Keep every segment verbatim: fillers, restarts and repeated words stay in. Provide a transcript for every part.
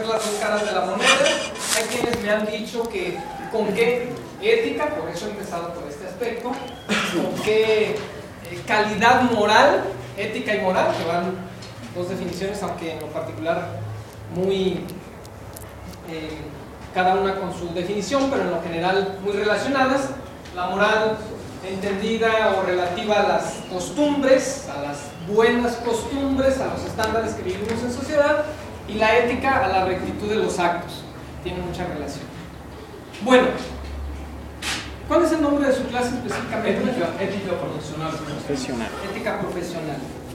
las dos caras de la moneda. Hay quienes me han dicho que con qué ética, por eso he empezado por este aspecto, con qué eh, calidad moral, ética y moral, que van dos definiciones, aunque en lo particular muy eh, cada una con su definición, pero en lo general muy relacionadas. La moral entendida o relativa a las costumbres, a las buenas costumbres, a los estándares que vivimos en sociedad, y la ética a la rectitud de los actos. Tiene mucha relación. Bueno, ¿cuál es el nombre de su clase específicamente? Ética, ética profesional. Profesional. Ética profesional.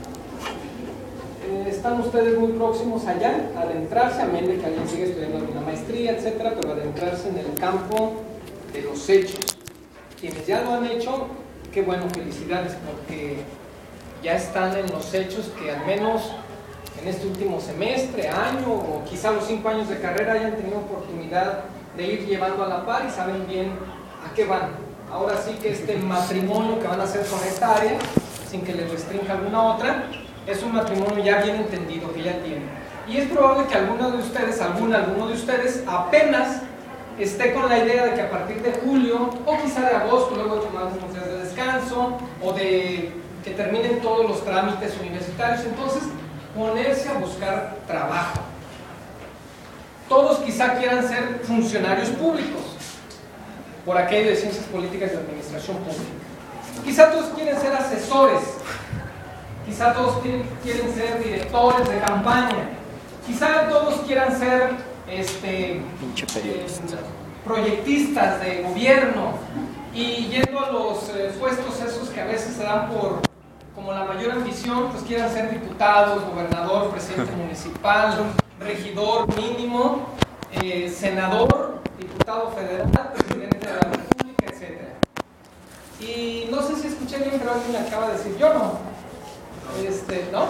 Eh, están ustedes muy próximos allá, a adentrarse, a menos de que alguien siga estudiando alguna maestría, etcétera, pero adentrarse en el campo de los hechos. Quienes ya lo han hecho, qué bueno, felicidades, porque ya están en los hechos que al menos en este último semestre, año o quizá los cinco años de carrera hayan tenido oportunidad de ir llevando a la par y saben bien a qué van. Ahora sí que este matrimonio que van a hacer con esta área, sin que les restrinja alguna otra, es un matrimonio ya bien entendido, que ya tienen. Y es probable que alguno de ustedes, alguna, alguno de ustedes apenas esté con la idea de que a partir de julio o quizá de agosto, luego de tomar unos días de descanso o de que terminen todos los trámites universitarios, entonces ponerse a buscar trabajo. Todos quizá quieran ser funcionarios públicos por aquello de ciencias políticas y administración pública. Quizá todos quieren ser asesores, quizá todos quieren, quieren ser directores de campaña, quizá todos quieran ser este, eh, proyectistas de gobierno, y yendo a los eh, puestos esos que a veces se dan por como la mayor ambición, pues quieran ser diputados, gobernador, presidente municipal, regidor mínimo, eh, senador, diputado federal, presidente de la república, etcétera. Y no sé si escuché bien, pero alguien me acaba de decir, yo no. Este, ¿no?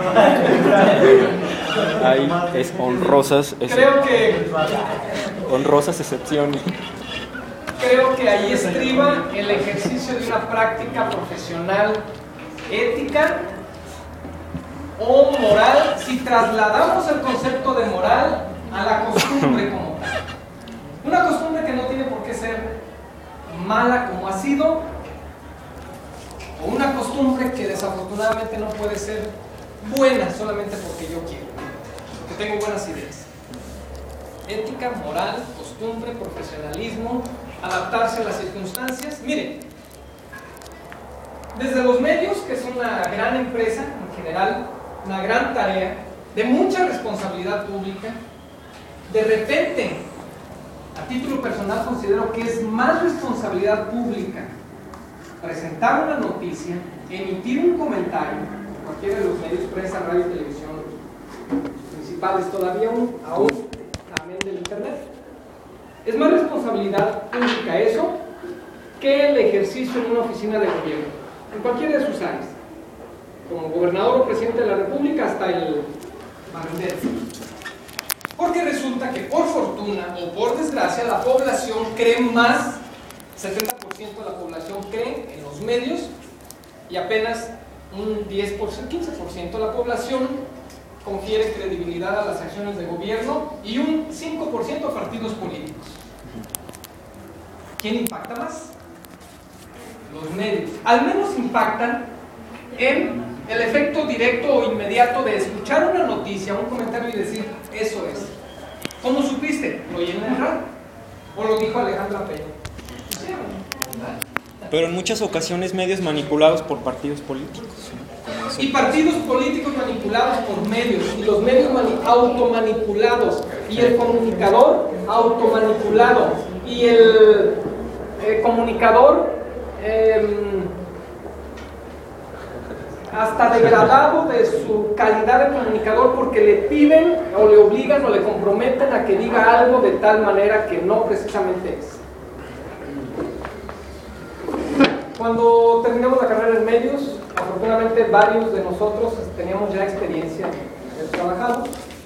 Hay es honrosas, es Creo que honrosas excepciones. Creo que ahí estriba el ejercicio de una práctica profesional ética o moral, si trasladamos el concepto de moral a la costumbre como tal. Una costumbre que no tiene por qué ser mala como ha sido, o una costumbre que desafortunadamente no puede ser buena solamente porque yo quiero, porque tengo buenas ideas. Ética, moral, costumbre, profesionalismo, adaptarse a las circunstancias. Miren, desde los medios, que es una gran empresa en general, una gran tarea, de mucha responsabilidad pública, de repente, a título personal considero que es más responsabilidad pública presentar una noticia, emitir un comentario, cualquiera de los medios, prensa, radio, televisión, los principales todavía aún, aún, amén del internet. Es más responsabilidad pública eso que el ejercicio en una oficina de gobierno, en cualquiera de sus áreas, como gobernador o presidente de la república hasta el barrendero. Porque resulta que por fortuna o por desgracia la población cree más, setenta por ciento de la población cree en los medios y apenas un diez por ciento, quince por ciento de la población confiere credibilidad a las acciones de gobierno y un cinco por ciento a partidos políticos. ¿Quién impacta más? Los medios. Al menos impactan en el efecto directo o inmediato de escuchar una noticia, un comentario y decir, eso es. ¿Cómo supiste? ¿Lo oí en el radio? ¿O lo dijo Alejandra Peña? Pero en muchas ocasiones medios manipulados por partidos políticos. Y partidos políticos manipulados por medios, y los medios automanipulados, y el comunicador automanipulado, y el eh, comunicador eh, hasta degradado de su calidad de comunicador porque le piden o le obligan o le comprometen a que diga algo de tal manera que no precisamente es. Cuando terminamos la carrera en medios, afortunadamente varios de nosotros teníamos ya experiencia en el trabajado.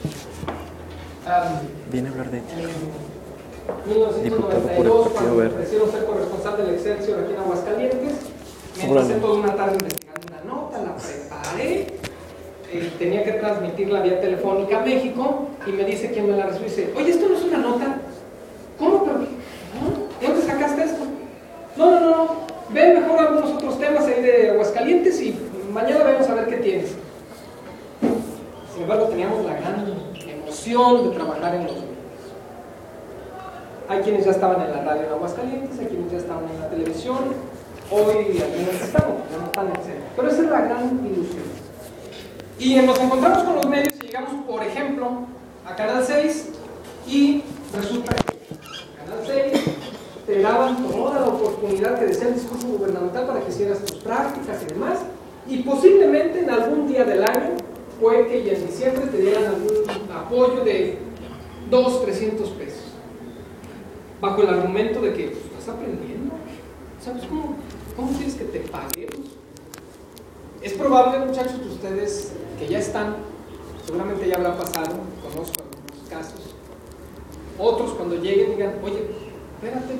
Um, Viene a hablar de en mil novecientos noventa y dos, cuando me ofrecieron ser corresponsal del Excelsior aquí en Aguascalientes, me pasé toda una tarde investigando una nota, la preparé, eh, tenía que transmitirla vía telefónica a México, y me dice quien me la recibió, dice, oye, ¿esto no es una nota? ¿Cómo? ¿Pero qué? ¿Dónde sacaste esto? No, no, no, ven mejor algunos otros temas ahí de Aguascalientes y mañana vamos a ver qué tienes. Sin embargo, teníamos la gran emoción de trabajar en los medios. Hay quienes ya estaban en la radio en Aguascalientes, hay quienes ya estaban en la televisión, hoy algunos estamos, ya no están, etcétera. Pero esa es la gran ilusión. Y nos encontramos con los medios y llegamos, por ejemplo, a Canal seis, y resulta que Canal seis te daban toda la oportunidad que decía el discurso gubernamental para que hicieras tus prácticas y demás, y posiblemente en algún día del año fue que ya en diciembre te dieran algún apoyo de doscientos, trescientos pesos, bajo el argumento de que pues, estás aprendiendo, ¿sabes cómo, cómo quieres que te paguemos? Es probable, muchachos, que ustedes que ya están, seguramente ya habrá pasado, conozco algunos casos, otros cuando lleguen digan, oye, espérate.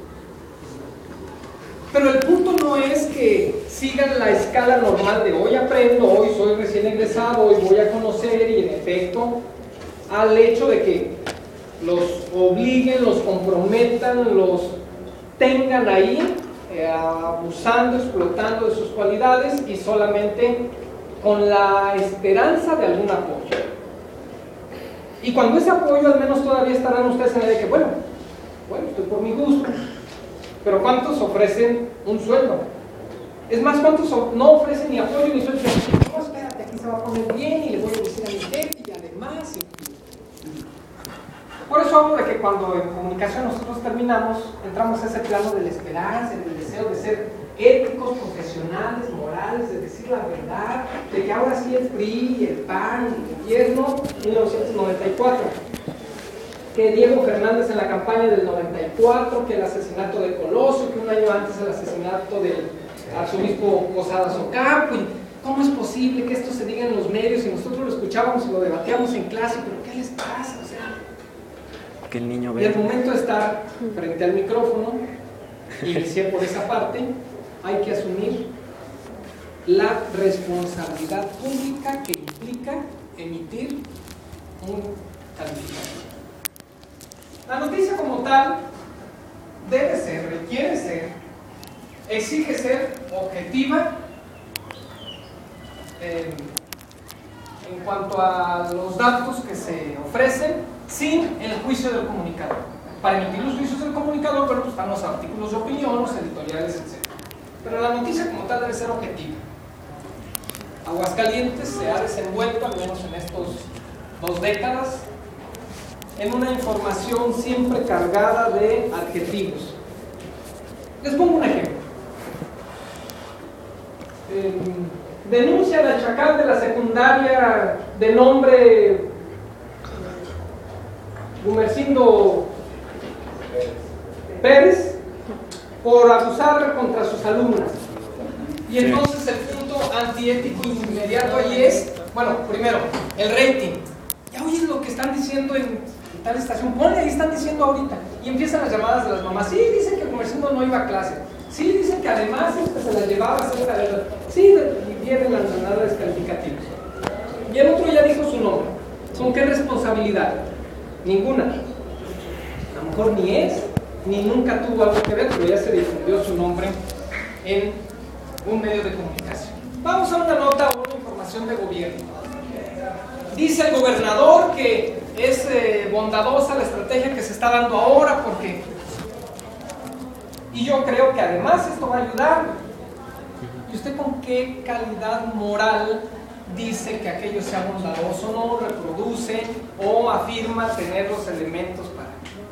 Pero el punto no es que sigan la escala normal de hoy aprendo, hoy soy recién egresado, hoy voy a conocer, y en efecto, al hecho de que los obliguen, los comprometan, los tengan ahí, eh, abusando, explotando de sus cualidades y solamente con la esperanza de algún apoyo. Y cuando ese apoyo, al menos todavía estarán ustedes en la de que, bueno, bueno, estoy por mi gusto, pero ¿cuántos ofrecen un sueldo? Es más, ¿cuántos no ofrecen ni apoyo ni sueldo? No, espérate, aquí se va a poner bien y le voy a decir a mi jefe y además. Y... Por eso hablo de que cuando en comunicación nosotros terminamos, entramos a ese plano de la esperanza, del deseo de ser éticos, profesionales, morales, de decir la verdad, de que ahora sí el P R I, el P A N, el gobierno, mil novecientos noventa y cuatro. Que Diego Fernández en la campaña del noventa y cuatro, que el asesinato de Colosio, que un año antes el asesinato del arzobispo Posadas Ocampo, y ¿cómo es posible que esto se diga en los medios y nosotros lo escuchábamos y lo debatíamos en clase? ¿Pero qué les pasa? O sea, que el niño ve. Y al momento de estar frente al micrófono, inicié por esa parte, hay que asumir la responsabilidad pública que implica emitir un calificativo. La noticia como tal debe ser, requiere ser, exige ser objetiva eh, en cuanto a los datos que se ofrecen, sin el juicio del comunicador. Para emitir los juicios del comunicador, bueno, pues están los artículos de opinión, los editoriales, etcétera. Pero la noticia como tal debe ser objetiva. Aguascalientes se ha desenvuelto, al menos en estos dos décadas, en una información siempre cargada de adjetivos. Les pongo un ejemplo. Eh, denuncian al chacal de la secundaria de nombre Gumercindo Pérez por abusar contra sus alumnas. Y entonces el punto antiético inmediato ahí es, bueno, primero, el rating. Ya oyes lo que están diciendo en tal estación, ponle, ahí están diciendo ahorita. Y empiezan las llamadas de las mamás. Sí, dicen que el Gumercindo no iba a clase. Sí, dicen que además este se la llevaba a hacer la... Sí, y vienen las llamadas calificativas. Y el otro ya dijo su nombre. ¿Con qué responsabilidad? Ninguna. A lo mejor ni es, ni nunca tuvo algo que ver, pero ya se difundió su nombre en un medio de comunicación. Vamos a una nota o una información de gobierno. Dice el gobernador que es eh, bondadosa la estrategia que se está dando ahora porque... Y yo creo que además esto va a ayudar. ¿Y usted con qué calidad moral dice que aquello sea bondadoso? No reproduce o afirma tener los elementos para...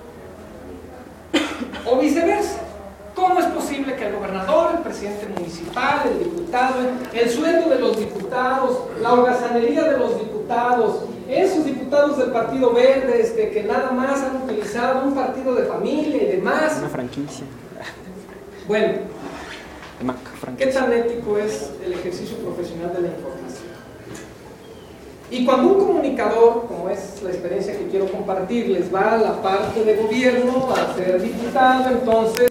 O viceversa. ¿Cómo es posible que el gobernador, el presidente municipal, el diputado, el sueldo de los diputados, la holgazanería de los diputados, esos diputados del Partido Verde este, que nada más han utilizado un partido de familia y demás? Una franquicia. Bueno, Mac, ¿qué tan ético es el ejercicio profesional de la información? Y cuando un comunicador, como es la experiencia que quiero compartir, les va a la parte de gobierno, a ser diputado, entonces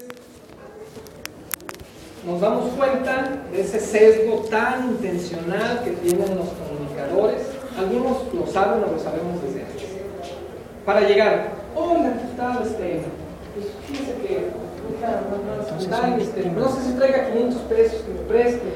nos damos cuenta de ese sesgo tan intencional que tienen los comunicadores comunicadores, algunos lo saben o lo sabemos desde antes. Para llegar, hola, ¿qué tal? Este, pues fíjese que una, una, una, este, no sé si traiga quinientos pesos que me preste.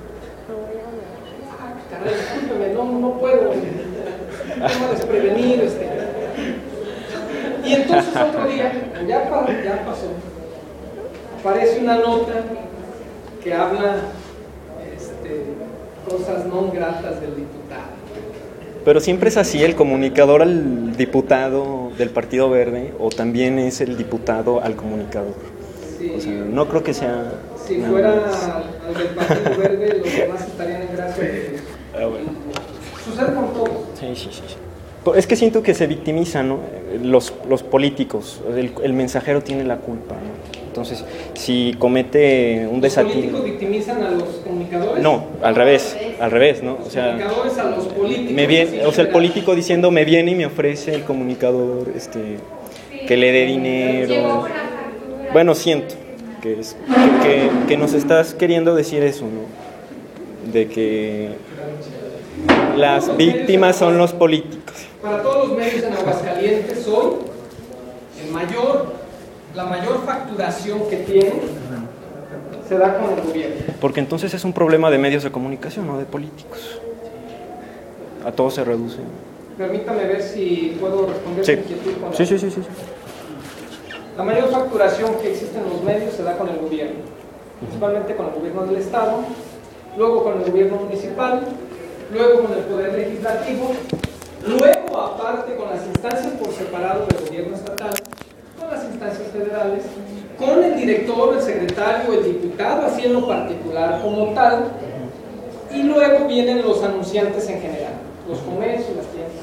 Ah, caray, discúlpeme, no, no puedo. Tema desprevenido, este. Y entonces otro día, ya, pa, ya pasó, aparece una nota que habla este, cosas no gratas del diputado. Pero siempre es así, el comunicador al diputado del Partido Verde, o también es el diputado al comunicador. Sí. O sea, no creo que sea... Si fuera al del Partido Verde, los demás estarían en gracia de... Ah, bueno. Sucede con todos. Sí, sí, sí. Es que siento que se victimizan, ¿no? los, los políticos, el, el mensajero tiene la culpa, ¿no? Entonces, si comete un desatino... ¿Los políticos victimizan a los comunicadores? No, al revés, al revés, ¿no? Los o sea, comunicadores a los políticos. Me viene, o sea, el político diciendo, me viene y me ofrece el comunicador este, que le dé dinero. Bueno, siento que, es, que, que nos estás queriendo decir eso, ¿no? De que las víctimas son los políticos. Para todos los medios en Aguascalientes hoy, el mayor, la mayor facturación que tienen se da con el gobierno. Porque entonces es un problema de medios de comunicación, no de políticos. A todo se reduce. Permítame ver si puedo responder sí. su inquietud con sí, sí, sí, sí. La mayor facturación que existe en los medios se da con el gobierno, principalmente con el gobierno del Estado, luego con el gobierno municipal, luego con el Poder Legislativo, luego aparte con las instancias por separado del gobierno estatal, con las instancias federales, con el director, el secretario, el diputado, así en lo particular como tal, y luego vienen los anunciantes en general, los comercios, las tiendas.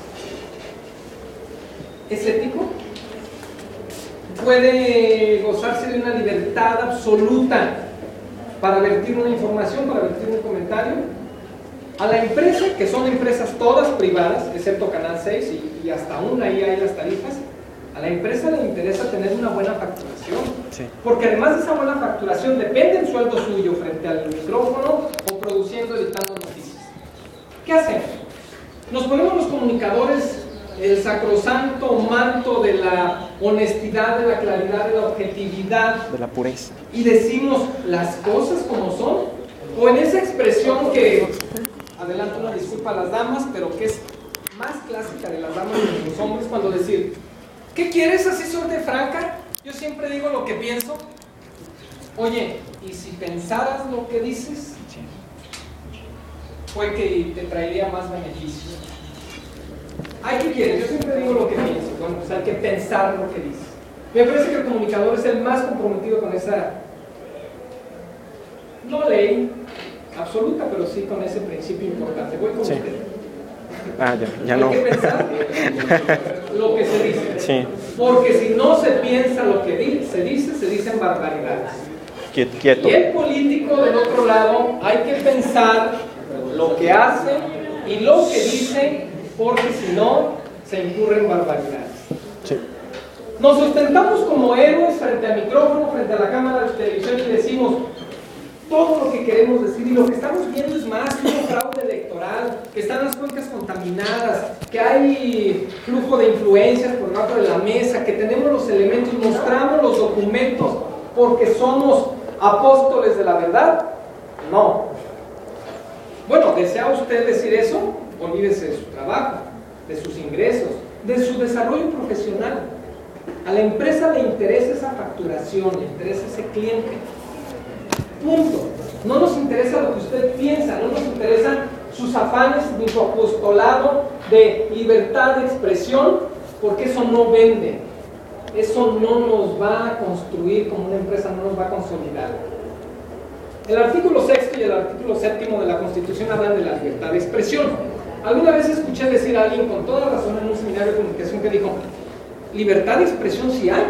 ¿Es ético? ¿Puede gozarse de una libertad absoluta para vertir una información, para vertir un comentario? A la empresa, que son empresas todas privadas, excepto Canal seis y, y hasta aún ahí hay las tarifas, a la empresa le interesa tener una buena facturación, sí. Porque además de esa buena facturación depende el sueldo suyo frente al micrófono o produciendo, editando noticias. ¿Qué hacemos? Nos ponemos los comunicadores el sacrosanto manto de la honestidad, de la claridad, de la objetividad, de la pureza, y decimos las cosas como son, o en esa expresión que, adelanto una disculpa a las damas, pero que es más clásica de las damas que de los hombres, cuando decir, ¿qué quieres? Así suerte franca, yo siempre digo lo que pienso. Oye, ¿y si pensaras lo que dices? Fue que te traería más beneficios. Hay que quieres, yo siempre digo lo que pienso, bueno, pues hay que pensar lo que dices. Me parece que el comunicador es el más comprometido con esa, no ley absoluta, pero sí con ese principio importante. Voy con sí. usted. Ah, ya, ya hay no. que pensar lo que se dice. Sí. Porque si no se piensa lo que di se dice, se dicen barbaridades. Quieto. Y el político del otro lado, hay que pensar lo que hace y lo que dice, porque si no, se incurren barbaridades. Sí. Nos sustentamos como héroes frente al micrófono, frente a la cámara de televisión y decimos todo lo que queremos decir, y lo que estamos viendo es más que un fraude electoral, que están las cuencas contaminadas, que hay flujo de influencias por debajo de la mesa, que tenemos los elementos, mostramos los documentos porque somos apóstoles de la verdad. No. Bueno, ¿desea usted decir eso? Olvídese de su trabajo, de sus ingresos, de su desarrollo profesional. A la empresa le interesa esa facturación, le interesa ese cliente. Punto. No nos interesa lo que usted piensa, no nos interesan sus afanes ni su apostolado de libertad de expresión, porque eso no vende. Eso no nos va a construir como una empresa, no nos va a consolidar. El artículo sexto y el artículo séptimo de la Constitución hablan de la libertad de expresión. Alguna vez escuché decir a alguien con toda razón en un seminario de comunicación que dijo, libertad de expresión sí hay.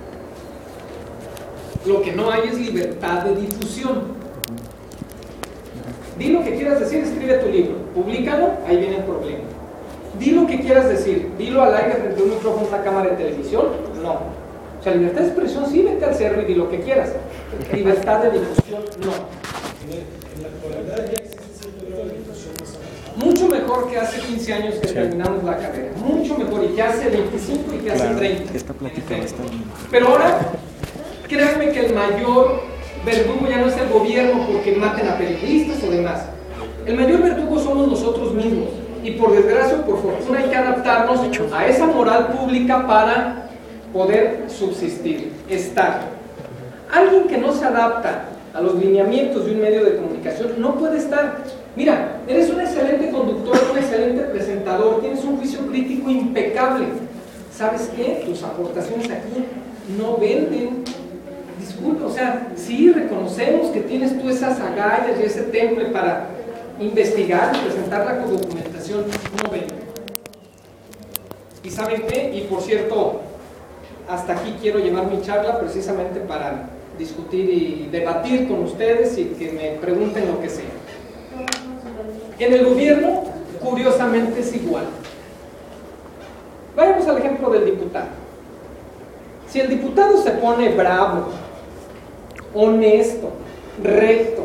Lo que no hay es libertad de difusión. Di lo que quieras decir, escribe tu libro, públicalo, ahí viene el problema. Di lo que quieras decir, dilo al aire frente a un micrófono, una cámara de televisión, no. O sea, libertad de expresión sí, vete al cerro y di lo que quieras. Libertad de difusión, no. En la actualidad ya existe ese tipo de difusión más avanzada. mucho mejor que hace quince años que sí. terminamos la carrera, mucho mejor, y que hace veinticinco y que hace claro, treinta. Esta plática está bien. Pero ahora, créanme que el mayor verdugo ya no es el gobierno porque maten a periodistas o demás. El mayor verdugo somos nosotros mismos. Y por desgracia o por fortuna hay que adaptarnos a esa moral pública para poder subsistir, estar. Alguien que no se adapta a los lineamientos de un medio de comunicación no puede estar. Mira, eres un excelente conductor, un excelente presentador, tienes un juicio crítico impecable. ¿Sabes qué? Tus aportaciones aquí no venden. Disculpa, o sea, sí reconocemos que tienes tú esas agallas y ese temple para investigar y presentarla con documentación, no vende. ¿Y saben qué? Y por cierto, hasta aquí quiero llevar mi charla precisamente para discutir y debatir con ustedes y que me pregunten lo que sea. En el gobierno, curiosamente, es igual. Vayamos al ejemplo del diputado. Si el diputado se pone bravo, honesto, recto,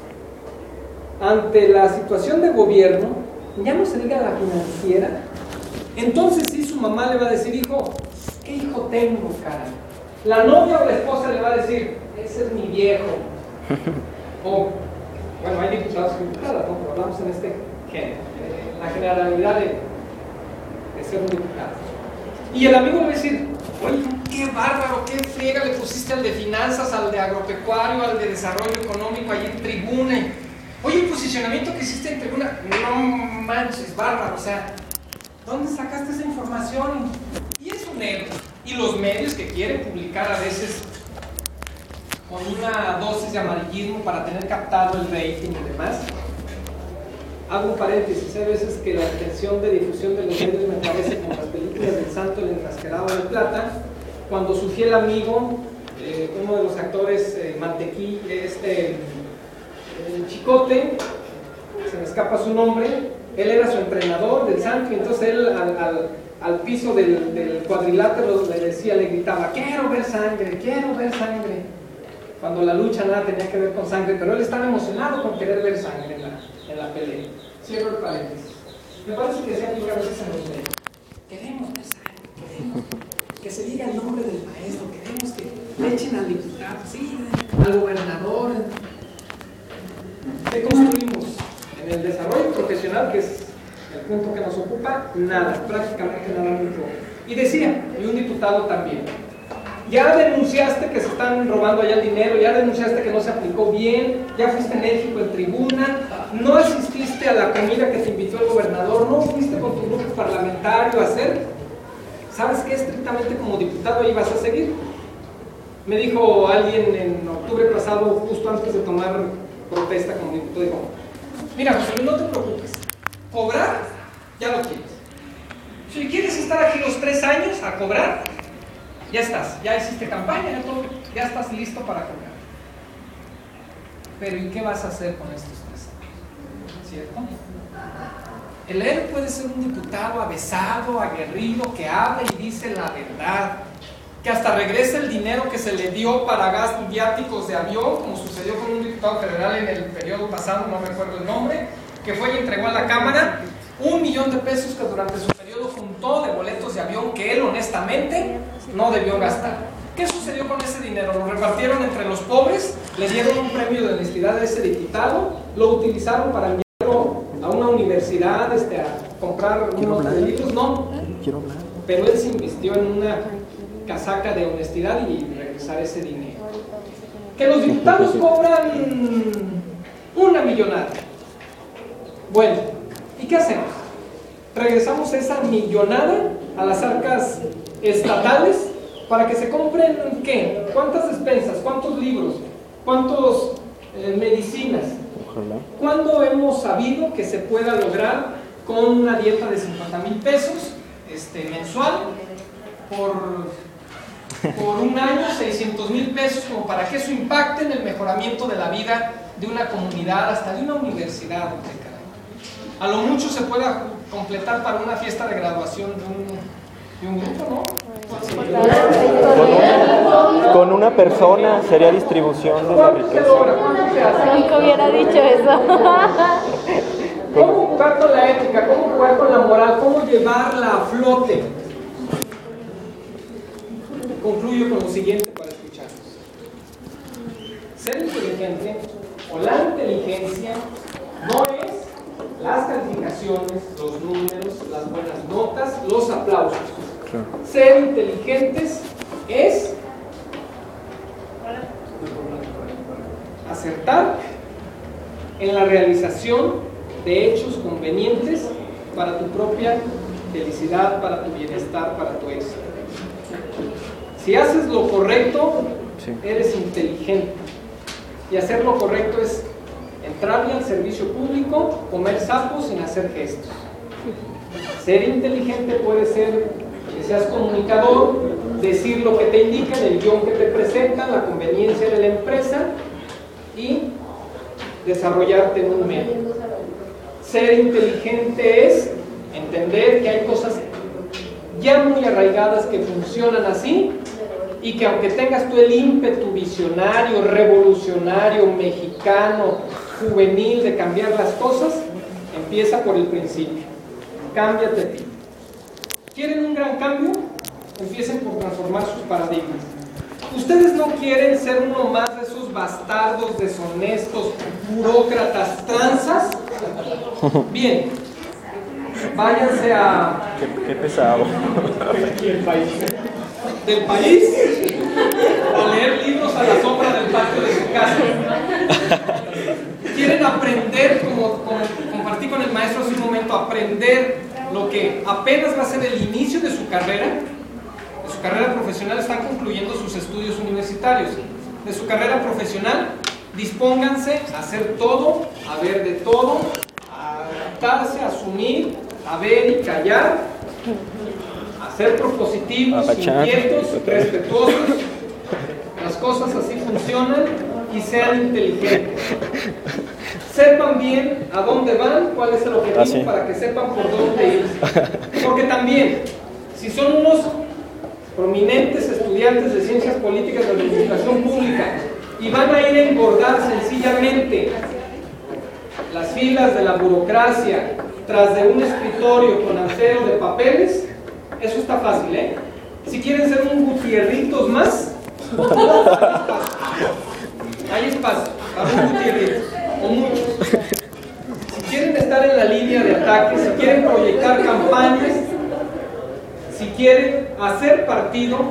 ante la situación de gobierno, ya no se diga la financiera, entonces sí su mamá le va a decir, hijo, ¿qué hijo tengo, caray? La novia o la esposa le va a decir, ese es mi viejo. O, bueno, hay diputados y diputadas, ¿no? Pero hablamos en este género, en la generalidad de, de ser un diputado. Y el amigo le va a decir, oye, qué bárbaro, qué friega le pusiste al de finanzas, al de agropecuario, al de desarrollo económico, allí en Tribuna. Oye, el posicionamiento que hiciste en Tribuna, no manches, bárbaro, o sea, ¿dónde sacaste esa información? Y es un ego. Y los medios que quieren publicar a veces con una dosis de amarillismo para tener captado el rating y demás. Hago un paréntesis, hay veces que la intención de difusión de los medios me parece como las películas del Santo, el Enfrascado de Plata, cuando surgió el amigo, eh, uno de los actores, eh, Mantequilla, este, el Chicote, se me escapa su nombre, él era su entrenador del Santo, y entonces él al, al, al piso del, del cuadrilátero le decía, le gritaba, quiero ver sangre, quiero ver sangre, cuando la lucha nada tenía que ver con sangre, pero él estaba emocionado con querer ver sangre en la, en la pelea. Cierro el paréntesis. Me parece que se aplica a veces en los medios. Queremos ver sangre, queremos que se diga el nombre del maestro, queremos que le echen al diputado, sí, al gobernador. ¿Qué construimos? En el desarrollo profesional, que es el punto que nos ocupa, nada, prácticamente nada muy poco. Y decía, y un diputado también, ya denunciaste que se están robando allá el dinero, ya denunciaste que no se aplicó bien, ya fuiste enérgico en Tribuna, no asististe a la comida que te invitó el gobernador, no fuiste con tu grupo parlamentario a hacer. ¿Sabes qué? Estrictamente como diputado ahí vas a seguir. Me dijo alguien en octubre pasado, justo antes de tomar protesta como diputado, dijo, mira, José, no te preocupes, cobrar ya lo quieres. Si quieres estar aquí los tres años a cobrar, ya estás, ya hiciste campaña, ya, todo, ya estás listo para cobrar. Pero ¿y qué vas a hacer con estos tres años? ¿Cierto? El él puede ser un diputado avesado, aguerrido, que habla y dice la verdad, que hasta regresa el dinero que se le dio para gastos viáticos de avión, como sucedió con un diputado federal en el periodo pasado, no recuerdo el nombre, que fue y entregó a la Cámara un millón de pesos que durante su periodo juntó de boletos de avión que él honestamente no debió gastar. ¿Qué sucedió con ese dinero? Lo repartieron entre los pobres, le dieron un premio de honestidad a ese diputado, lo utilizaron para enviarlo a una universidad, este, a comprar unos libros, no, pero él se invirtió en una casaca de honestidad y regresar ese dinero. Que los diputados cobran una millonada. Bueno, ¿y qué hacemos? Regresamos esa millonada a las arcas estatales para que se compren, ¿qué? ¿Cuántas despensas? ¿Cuántos libros? ¿Cuántas eh, medicinas? Ojalá. ¿Cuándo hemos sabido que se pueda lograr con una dieta de cincuenta mil pesos este, mensual por, por un año, seiscientos mil pesos, como para que eso impacte en el mejoramiento de la vida de una comunidad, hasta de una universidad? A lo mucho se pueda completar para una fiesta de graduación de un, de un grupo, ¿no? Sí. Con, una, con una persona sería distribución de la riqueza. Nunca hubiera dicho eso. ¿Cómo jugar con la ética? ¿Cómo jugar con la moral? ¿Cómo llevarla a flote? Concluyo con lo siguiente para escucharnos. Ser inteligente o la inteligencia no es las calificaciones, los números, las buenas notas, los aplausos. Claro. Ser inteligentes es acertar en la realización de hechos convenientes para tu propia felicidad, para tu bienestar, para tu éxito. Si haces lo correcto, sí, eres inteligente. Y hacer lo correcto es entrarle al servicio público, comer sapos sin hacer gestos. Ser inteligente puede ser que seas comunicador, decir lo que te indican, el guión que te presentan, la conveniencia de la empresa y desarrollarte en un medio. Ser inteligente es entender que hay cosas ya muy arraigadas que funcionan así y que aunque tengas tú el ímpetu visionario, revolucionario, mexicano, juvenil de cambiar las cosas, empieza por el principio. Cámbiate a ti. ¿Quieren un gran cambio? Empiecen por transformar sus paradigmas. ¿Ustedes no quieren ser uno más de esos bastardos, deshonestos, burócratas, tranzas? Bien, váyanse a... Qué, qué pesado. ¿Del país? ¿Del país? A leer libros a la sombra del patio de su casa. ¿Quieren aprender, como, como compartí con el maestro hace un momento, aprender lo que apenas va a ser el inicio de su carrera? De su carrera profesional, están concluyendo sus estudios universitarios. De su carrera profesional, dispónganse a hacer todo, a ver de todo, a adaptarse, a asumir, a ver y callar, a ser propositivos, inquietos, respetuosos. Las cosas así funcionan y sean inteligentes. Sepan bien a dónde van, cuál es el objetivo, ¿ah, sí? Para que sepan por dónde ir. Porque también, si son unos prominentes estudiantes de ciencias políticas de administración pública y van a ir a engordar sencillamente las filas de la burocracia tras de un escritorio con acero de papeles, eso está fácil, ¿eh? Si quieren ser un Gutierritos más, hay espacio para un Gutierritos o muchos. Si quieren estar en la línea de ataque, si quieren proyectar campañas, si quieren hacer partido,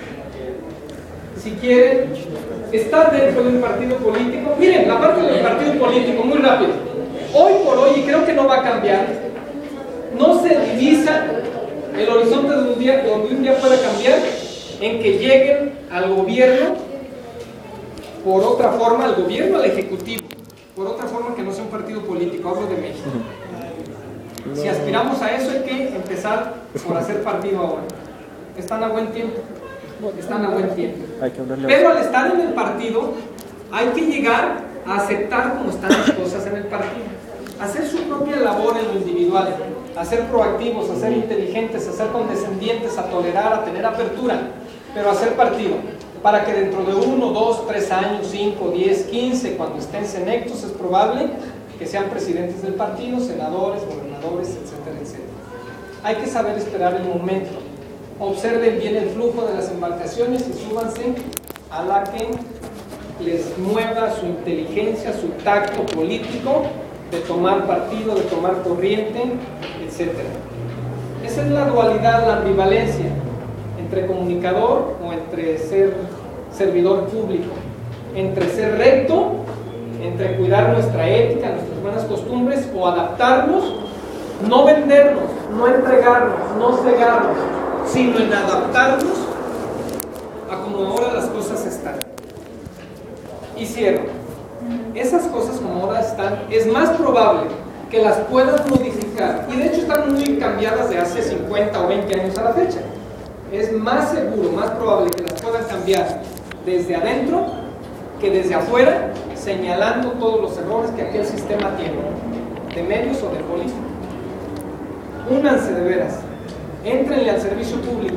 si quieren estar dentro de un partido político, miren, la parte del partido político, muy rápido, hoy por hoy, y creo que no va a cambiar, no se divisa el horizonte de un día, donde un día pueda cambiar, en que lleguen al gobierno por otra forma, al gobierno, al ejecutivo, por otra forma que no sea un partido político, hablo de México. Si aspiramos a eso, hay que empezar por hacer partido ahora. Están a buen tiempo. Están a buen tiempo. Pero al estar en el partido, hay que llegar a aceptar cómo están las cosas en el partido. Hacer su propia labor en lo individual. A ser proactivos, a ser inteligentes, a ser condescendientes, a tolerar, a tener apertura. Pero a hacer partido. Para que dentro de uno, dos, tres años, cinco, diez, quince, cuando estén senectos, es probable que sean presidentes del partido, senadores, gobernadores, etcétera, etcétera. Hay que saber esperar el momento. Observen bien el flujo de las embarcaciones y súbanse a la que les mueva su inteligencia, su tacto político, de tomar partido, de tomar corriente, etcétera. Esa es la dualidad, la ambivalencia entre comunicador o entre ser servidor público, entre ser recto, entre cuidar nuestra ética, nuestras buenas costumbres, o adaptarnos, no vendernos, no entregarnos, no cegarnos, sino en adaptarnos a como ahora las cosas están. Y cierro, esas cosas como ahora están, es más probable que las puedas modificar, y de hecho están muy cambiadas de hace cincuenta o veinte años a la fecha. Es más seguro, más probable que las puedan cambiar desde adentro que desde afuera, señalando todos los errores que aquel sistema tiene, de medios o de política. Únanse de veras, éntrenle al servicio público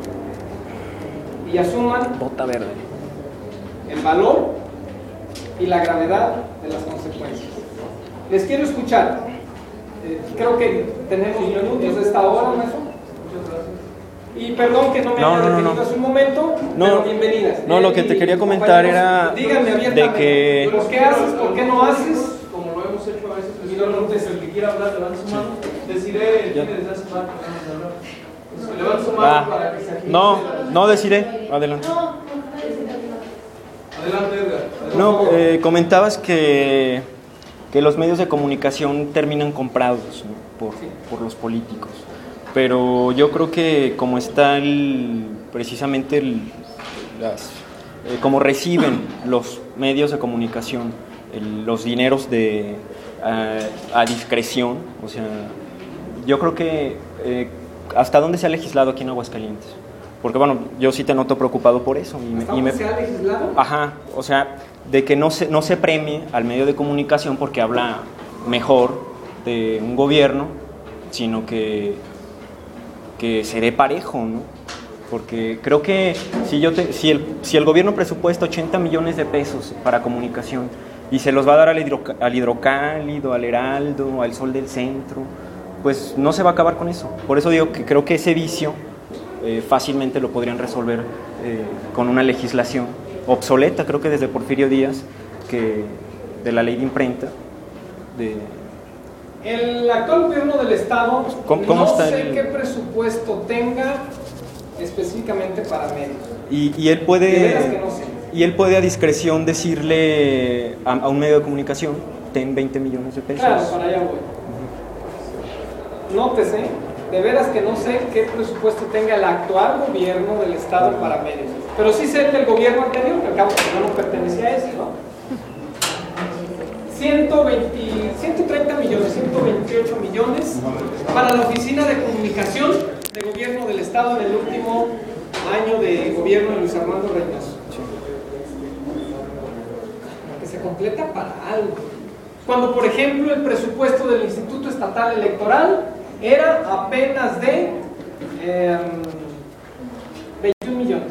y asuman bota verde el valor y la gravedad de las consecuencias. Les quiero escuchar. Eh, creo que tenemos minutos de esta hora, maestro. Y perdón que no me no, haya no, detenido no. hace un momento, no, pero bienvenidas. No, lo que te quería comentar era díganme de que... ¿Por qué haces? ¿Por qué no haces? Como lo hemos hecho a veces, y no preguntes, el que quiera hablar, levante su mano. Deciré, tiene desde hace rato ganas de hablar. Levante su mano Ah, para que se agilice. no, no deciré. Adelante. Adelante, Edgar. Adelante. No, eh, comentabas que, que los medios de comunicación terminan comprados, ¿no? por, por los políticos. Pero yo creo que como está el, precisamente el, las, eh, como reciben los medios de comunicación el, los dineros de a, a discreción, o sea, yo creo que eh, hasta dónde se ha legislado aquí en Aguascalientes. Porque bueno, yo sí te noto preocupado por eso. Y me, ¿Hasta y me, dónde se ha legislado? Ajá, o sea, de que no se, no se premie al medio de comunicación porque habla mejor de un gobierno, sino que, que se dé parejo, ¿no? Porque creo que si, yo te, si, el, si el gobierno presupuesta ochenta millones de pesos para comunicación y se los va a dar al, hidro, al Hidrocálido, al Heraldo, al Sol del Centro, pues no se va a acabar con eso. Por eso digo que creo que ese vicio eh, fácilmente lo podrían resolver eh, con una legislación obsoleta, creo que desde Porfirio Díaz, que de la ley de imprenta. De... El actual gobierno del Estado, ¿Cómo, cómo no está sé el... qué presupuesto tenga específicamente para medios. Y, y él puede... De veras que no sé. Y él puede a discreción decirle a, a un medio de comunicación, ten veinte millones de pesos. Claro, para allá voy. Nótese, de veras que no sé qué presupuesto tenga el actual gobierno del Estado para medios. Pero sí sé el del gobierno anterior, que al cabo no pertenecía a ese, ¿no? ciento veinte, ciento treinta millones, ciento veintiocho millones para la Oficina de Comunicación de Gobierno del Estado en el último año de gobierno de Luis Armando Reynoso. Que se completa para algo. Cuando, por ejemplo, el presupuesto del Instituto Estatal Electoral era apenas de eh, veintiún millones.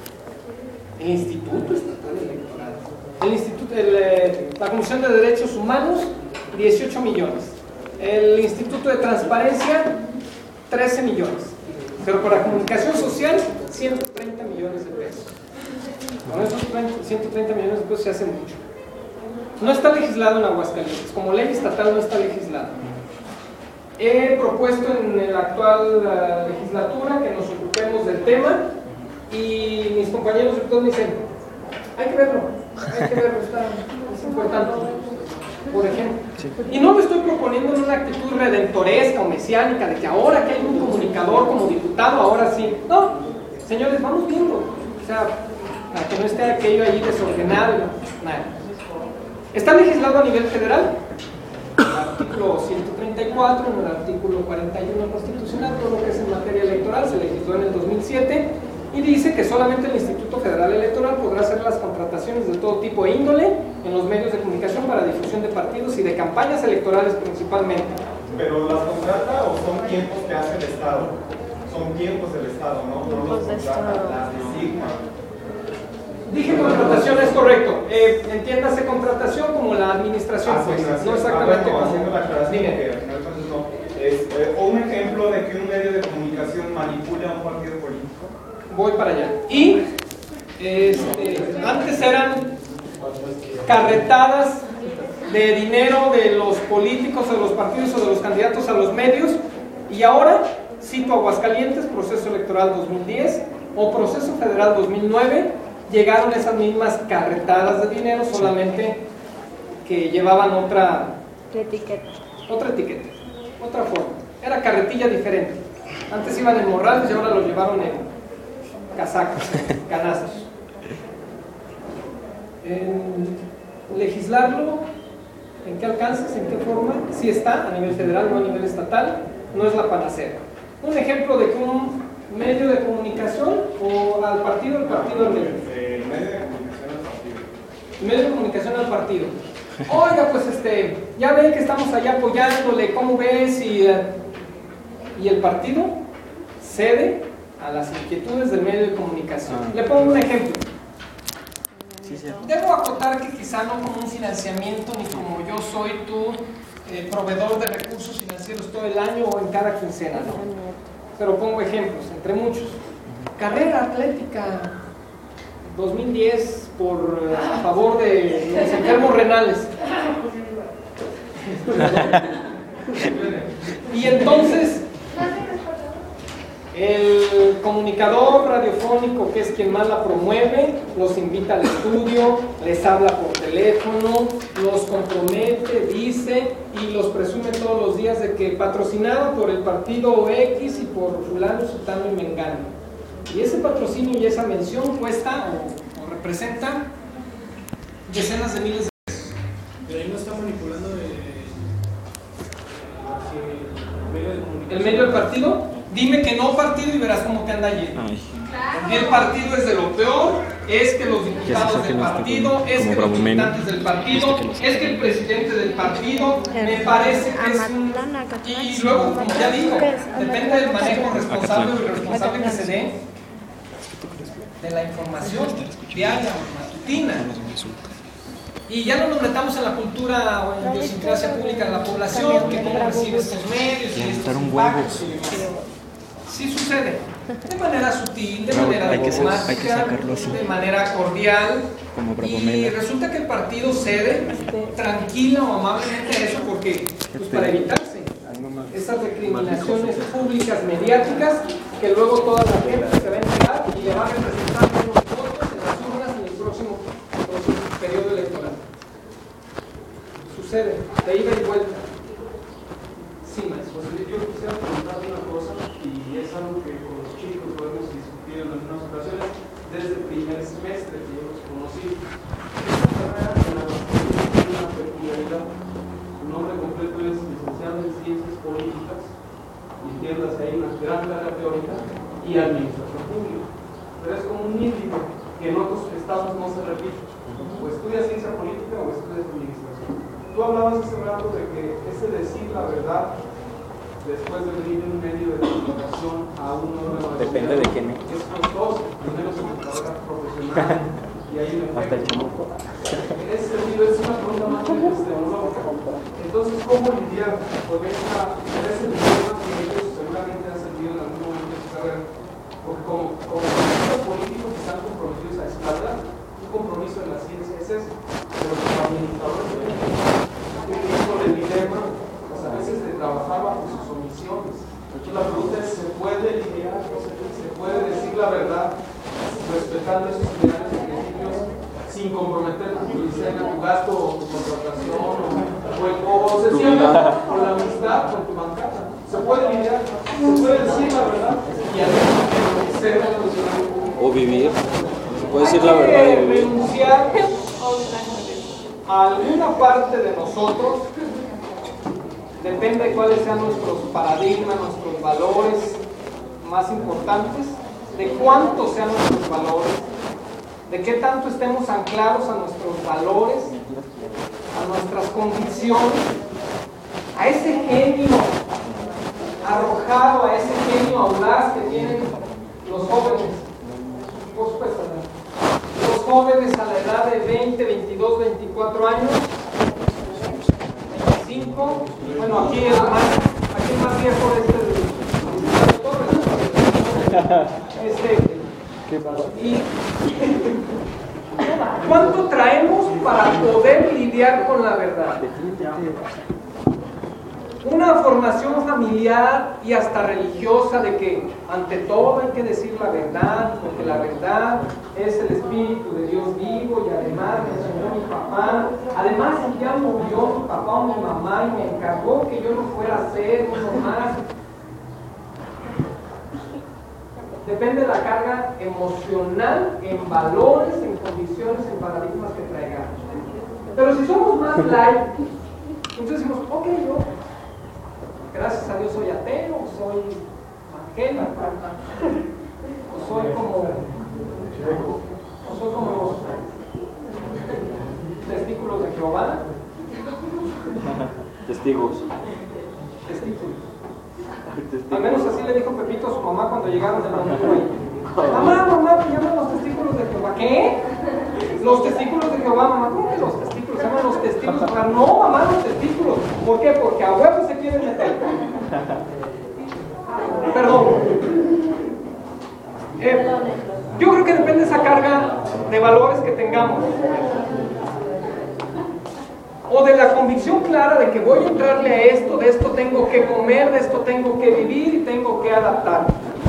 El Instituto Estatal Electoral. El Instituto, el, eh, la Comisión de Derechos Humanos, dieciocho millones. El Instituto de Transparencia, trece millones. Pero para comunicación social, ciento treinta millones de pesos. Con esos ciento treinta millones de pesos se hace mucho. No está legislado en Aguascalientes, como ley estatal no está legislado. He propuesto en la actual uh, legislatura que nos ocupemos del tema y mis compañeros diputados me dicen, hay que verlo, hay que verlo, está, es importante, por ejemplo. Y no lo estoy proponiendo en una actitud redentoresca o mesiánica de que ahora que hay un comunicador como diputado, ahora sí. No, señores, vamos viendo, o sea, para que no esté aquello ahí desordenado, nada. Está legislado a nivel federal, en el artículo ciento treinta y cuatro, en el artículo cuarenta y uno constitucional, todo lo que es en materia electoral, se legisló en el dos mil siete, y dice que solamente el Instituto Federal Electoral podrá hacer las contrataciones de todo tipo e índole en los medios de comunicación para difusión de partidos y de campañas electorales principalmente. ¿Pero las contrata o son tiempos que hace el Estado? Son tiempos del Estado, ¿no? No los contrata, las designa. Dije contratación, es correcto. Eh, entiéndase contratación como la administración, pues, no exactamente como... como... Haciendo la aclaración, porque al final entonces no. Es, eh, un ejemplo de que un medio de comunicación manipula a un partido político. Voy para allá. Y este, antes eran carretadas de dinero de los políticos, de los partidos o de los candidatos a los medios, y ahora, cito Aguascalientes, proceso electoral dos mil diez o proceso federal dos mil nueve, llegaron esas mismas carretadas de dinero, solamente que llevaban otra etiqueta. Otra etiqueta, otra forma. Era carretilla diferente. Antes iban en morrales y ahora lo llevaron en casacas, canastos. En legislarlo, ¿en qué alcances? ¿En qué forma? Sí está a nivel federal, no a nivel estatal, no es la panacea. Un ejemplo de que un medio de comunicación o al partido, el partido al medio. El medio de comunicación al partido. Medio de comunicación al partido. Oiga, pues este, ya ven que estamos allá apoyándole, ¿cómo ves? Y, y el partido cede a las inquietudes del medio de comunicación. Le pongo un ejemplo. Sí, sí. Debo acotar que quizá no como un financiamiento ni como yo soy tú, eh, proveedor de recursos financieros todo el año o en cada quincena, ¿no? Pero pongo ejemplos, entre muchos. Carrera atlética dos mil diez por, eh, a favor de los enfermos renales. Y entonces el comunicador radiofónico, que es quien más la promueve, los invita al estudio, les habla por teléfono, los compromete, dice y los presume todos los días de que patrocinado por el partido X y por fulano, sutano y mengano. Y ese patrocinio y esa mención cuesta o, o representa decenas de miles de pesos. Pero ahí no está manipulando de, de, de, de, de, ¿El medio del partido? Dime que no partido y verás cómo te anda yendo. Y el partido es de lo peor, es que los diputados del partido, es que los militantes del partido, es que el presidente del partido, me parece que es un... Y luego, como ya digo, depende del manejo responsable o irresponsable que se dé de la información diaria o matutina. Y ya no nos metamos en la cultura o en la idiosincrasia pública de la población, que cómo recibe estos medios y estos impactos y demás. Sí sucede, de manera sutil, de manera diplomática, de manera cordial, y resulta que el partido cede tranquila o amablemente a eso, porque pues para evitarse esas recriminaciones públicas mediáticas que luego toda la gente se va a enterar y le va a representar unos votos en las urnas en el próximo, próximo periodo electoral. Sucede, de ida y vuelta. Sí, maestro. Pues yo quisiera preguntarle una cosa, y es algo que con los chicos lo hemos discutido en algunas ocasiones desde el primer semestre que yo los conocí. Esta carrera tiene una peculiaridad. Su nombre completo es licenciado en Ciencias Políticas, y entiendas ahí una gran carrera teórica, y Administración Pública. Pero es como un híbrido que en otros estados no se repite. O estudias Ciencia Política o estudias Administración. Tú hablabas hace rato de que ese decir la verdad después de venir en un medio de comunicación a un órgano de depende de quién es costoso, primero es una carrera profesional y hay un efecto. En ese sentido es una pregunta más epistemológica. Entonces, ¿cómo lidiar con esa, ese problema que ellos seguramente han sentido en algún momento de su carrera? Porque como, como los políticos que están comprometidos a espalda, un compromiso en la ciencia es eso, pero como administradores de el dilema, pues a veces de trabajar bajo sus omisiones. Aquí la pregunta es, ¿se puede lidiar, se puede decir la verdad respetando esos ideales y principios sin comprometer tu quincena, tu gasto o tu contratación o, o, o sencillamente con la amistad con tu bancada? ¿Se puede lidiar? ¿Se puede decir la verdad? Y además ser o vivir. Se puede decir la verdad y vivir. Renunciar a alguna parte de nosotros, depende de cuáles sean nuestros paradigmas, nuestros valores más importantes, de cuántos sean nuestros valores, de qué tanto estemos anclados a nuestros valores, a nuestras convicciones, a ese genio arrojado, a ese genio audaz que tienen los jóvenes. Por supuesto, los jóvenes a la edad de veinte, veintidós, veinticuatro años, veinticinco, bueno, aquí el más, aquí el más viejo es el este, y ¿cuánto traemos para poder lidiar con la verdad? Una formación familiar y hasta religiosa de que ante todo hay que decir la verdad, porque la verdad es el Espíritu de Dios vivo, y además me enseñó mi papá, además ya murió mi papá o mi mamá y me encargó que yo no fuera a ser uno más. Depende de la carga emocional, en valores, en condiciones, en paradigmas que traigamos. Pero si somos más light, entonces decimos, ok, yo gracias a Dios soy ateo, o soy evangélico, o soy como, o soy como los testículos de Jehová. Testigos. Testículos. Al menos así le dijo Pepito a su mamá cuando llegaron del domingo ahí. Mamá, mamá, me llaman los testículos de Jehová. ¿Qué? Los testículos de Jehová, mamá, ¿cómo que los testículos? Se llaman los testículos. No, mamá, los testículos. ¿Por qué? Porque a huevo se quieren meter. Perdón. Eh, yo creo que depende de esa carga de valores que tengamos. O de la convicción clara de que voy a entrarle a esto, de esto tengo que comer, de esto tengo que vivir y tengo que adaptar.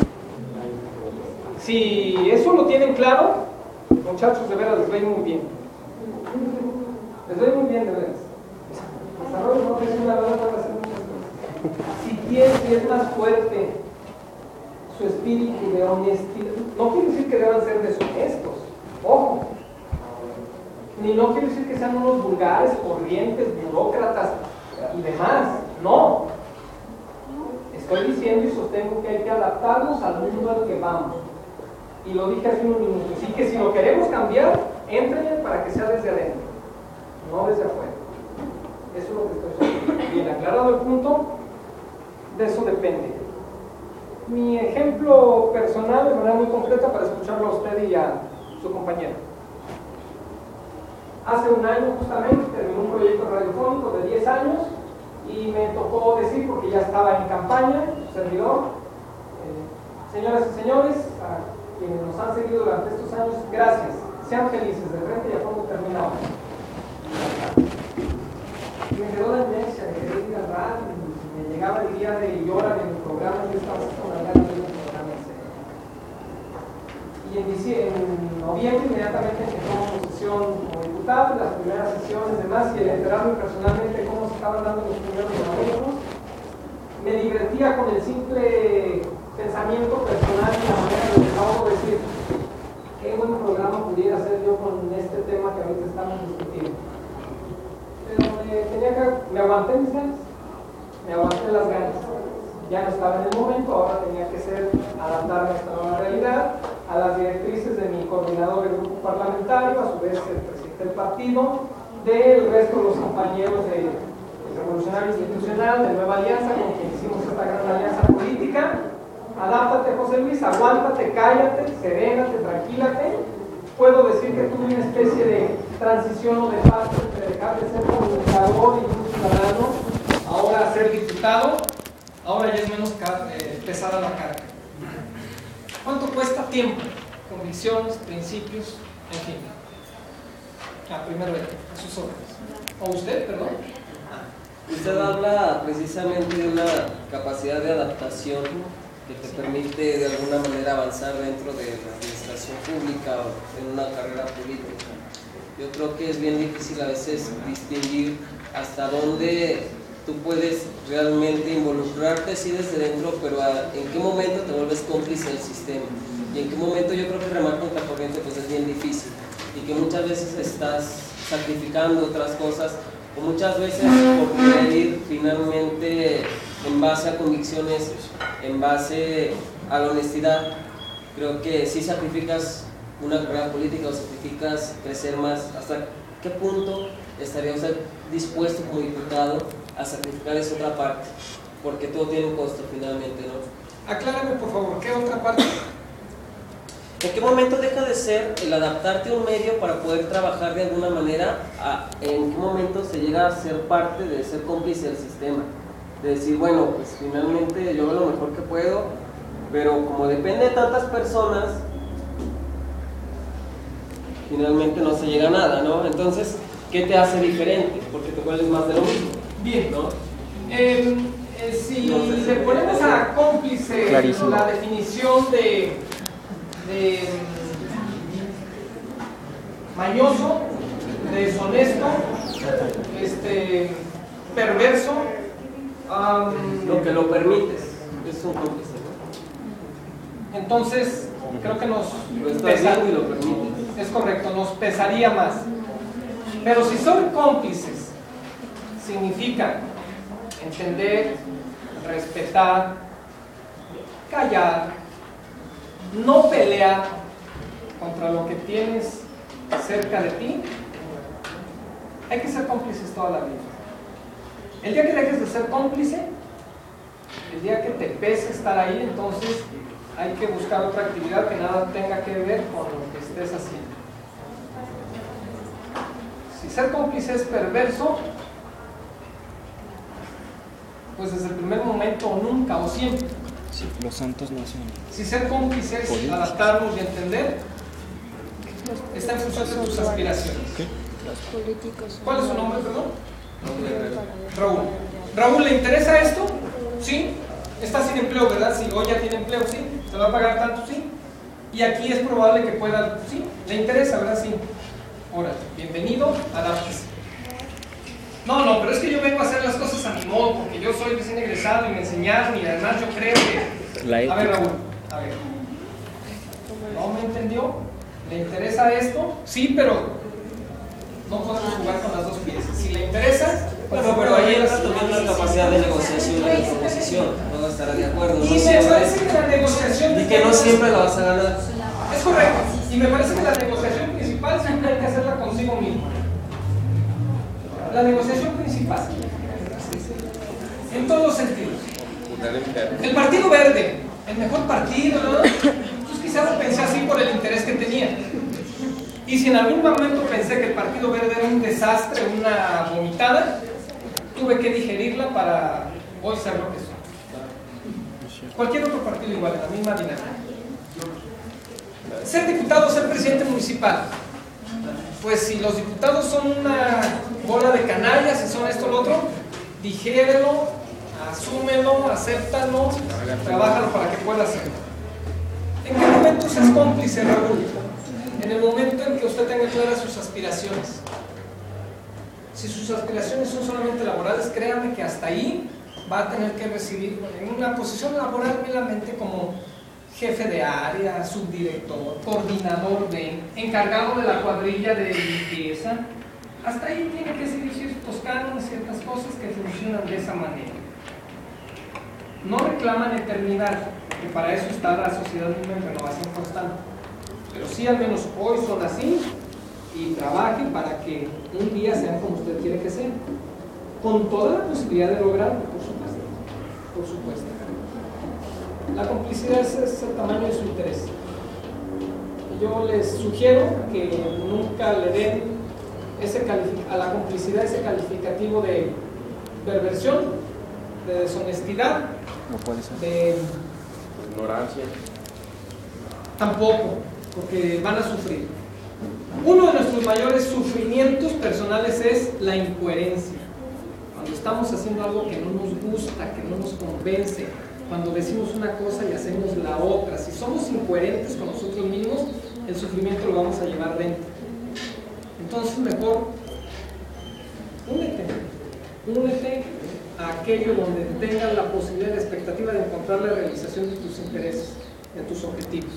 Si eso lo tienen claro, muchachos, de veras, les va a ir muy bien. Les va a ir muy bien, de veras. Desarrollo profesional, van a hacer muchas cosas. Si tiene, si es más fuerte su espíritu de honestidad, no quiere decir que deban ser deshonestos, ojo. Ni no quiere decir que sean unos vulgares, corrientes, burócratas y demás, no. Estoy diciendo y sostengo que hay que adaptarnos al mundo al que vamos. Y lo dije hace unos minutos. Así que si lo queremos cambiar, entren para que sea desde adentro, no desde afuera. Eso es lo que estoy diciendo. Bien, aclarado el punto, de eso depende. Mi ejemplo personal, de manera muy concreta, para escucharlo a usted y a su compañero. Hace un año justamente terminé un proyecto radiofónico de diez años y me tocó decir, porque ya estaba en campaña, su servidor, eh, señoras y señores, a quienes nos han seguido durante estos años, gracias, sean felices, de frente y a fondo terminado. Me quedó la inercia de querer ir al radio, me llegaba el día de llorar en el programa, yo estaba así con la gana de ir al programa. Y en, en noviembre inmediatamente tomó posesión como diputado, las primeras sesiones y demás, y el enterarme personalmente cómo se estaban dando los primeros gobiernos, me divertía con el simple pensamiento personal y la manera de desahogo decir qué buen programa pudiera hacer yo con este tema que ahorita estamos discutiendo. Pero me, tenía que, me aguanté mis ganas, me aguanté las ganas. Ya no estaba en el momento, ahora tenía que ser adaptarme a esta nueva realidad, a las directrices de mi coordinador del grupo parlamentario, a su vez el presidente del partido, del resto de los compañeros de, de Revolucionario Institucional, de Nueva Alianza, con quien hicimos esta gran alianza política. Adáptate, José Luis, aguántate, cállate, serénate, tranquílate. Puedo decir que tuve una especie de transición o de paso entre dejar de ser comunicador y un ciudadano, ahora a ser diputado. Ahora ya es menos eh, pesada la carga. ¿Cuánto cuesta? Tiempo, convicciones, principios, en fin. Ah, primero él, a sus órdenes. ¿O usted, perdón? Ah. Usted habla precisamente de una capacidad de adaptación que te permite de alguna manera avanzar dentro de la administración pública o en una carrera política. Yo creo que es bien difícil a veces distinguir hasta dónde tú puedes realmente involucrarte sí desde dentro, pero a, en qué momento te vuelves cómplice del sistema y en qué momento yo creo que remar contra corriente pues es bien difícil y que muchas veces estás sacrificando otras cosas o muchas veces por querer ir finalmente en base a convicciones, en base a la honestidad. Creo que sí sacrificas una carrera política o sacrificas crecer más. ¿Hasta qué punto estaría usted dispuesto como diputado a sacrificar esa otra parte? Porque todo tiene un costo finalmente, ¿no? Aclárame por favor, ¿qué otra parte? ¿En qué momento deja de ser el adaptarte a un medio para poder trabajar de alguna manera? A, ¿En qué momento se llega a ser parte de ser cómplice del sistema? De decir, bueno, pues finalmente yo hago lo mejor que puedo, pero como depende de tantas personas, finalmente no se llega a nada, ¿no? Entonces, ¿qué te hace diferente? Porque te vuelves más de lo mismo. Bien, ¿no? Eh, eh, si no sé si le ponemos a cómplice clarísimo la definición de, de mañoso, deshonesto, este, perverso, um, lo que lo permites es un cómplice, ¿no? Entonces creo que nos lo estás viendo y lo permites. Es correcto, nos pesaría más. Pero si son cómplices, significa entender, respetar, callar, no pelear contra lo que tienes cerca de ti. Hay que ser cómplices toda la vida. El día que dejes de ser cómplice, el día que te pese estar ahí, entonces hay que buscar otra actividad que nada tenga que ver con lo que estés haciendo. ser cómplice es perverso, pues desde el primer momento o nunca o siempre. Sí, los santos no hacen. Si ser cómplice es adaptarnos y entender, está en función de tus aspiraciones. ¿Qué? ¿Cuál es su nombre, perdón? Raúl. Raúl, ¿le interesa esto? ¿Sí? Está sin empleo, ¿verdad? Sí, hoy ya tiene empleo, ¿sí? ¿Se va a pagar tanto? Sí. Y aquí es probable que pueda, ¿sí? ¿Le interesa, verdad? Sí. Órale, bienvenido, adáptese. No, no, pero es que yo vengo a hacer las cosas a mi modo, porque yo soy recién egresado y me enseñaron y además yo creo que... La a ver, Raúl, a ver. ¿No me entendió? ¿Le interesa esto? Sí, pero no podemos jugar con las dos piezas. Si le interesa... Bueno, pero ahí entra también la capacidad de negociación y de proposición. No estará de acuerdo. No Y me siempre, parece que la negociación... y que no siempre la vas a ganar. Es correcto. Y me parece que la negociación principal siempre hay que hacerla consigo mismo. La negociación principal. En todos los sentidos. El Partido Verde, el mejor partido, ¿no? Pues quizás lo pensé así por el interés que tenía. Y si en algún momento pensé que el Partido Verde era un desastre, una vomitada, tuve que digerirla para hoy ser lo que soy. Cualquier otro partido igual, en la misma dinámica. Ser diputado, ser presidente municipal. Pues si los diputados son una bola de canallas y son esto o lo otro, digérelo, asúmelo, acéptalo, trabájalo para que pueda hacerlo. ¿En qué momento es cómplice, Raúl? En el momento en que usted tenga claras sus aspiraciones. Si sus aspiraciones son solamente laborales, créame que hasta ahí va a tener que recibir en una posición laboral meramente como jefe de área, subdirector, coordinador de, encargado de la cuadrilla de limpieza. Hasta ahí tiene que seguir ciertos cánones, ciertas cosas que funcionan de esa manera. No reclaman eternidad, que para eso está la sociedad misma en renovación constante. Pero sí, al menos hoy son así, y trabajen para que un día sean como usted quiere que sean, con toda la posibilidad de lograrlo, por supuesto. Por supuesto. La complicidad es, es el tamaño de su interés. Yo les sugiero que nunca le den ese a la complicidad ese calificativo de perversión, de deshonestidad, No puede ser. de Ignorancia. tampoco, porque van a sufrir. Uno de nuestros mayores sufrimientos personales es la incoherencia. Cuando estamos haciendo algo que no nos gusta, que no nos convence, cuando decimos una cosa y hacemos la otra, si somos incoherentes con nosotros mismos, el sufrimiento lo vamos a llevar dentro. Entonces mejor únete, únete a aquello donde tengas la posibilidad, la expectativa de encontrar la realización de tus intereses, de tus objetivos.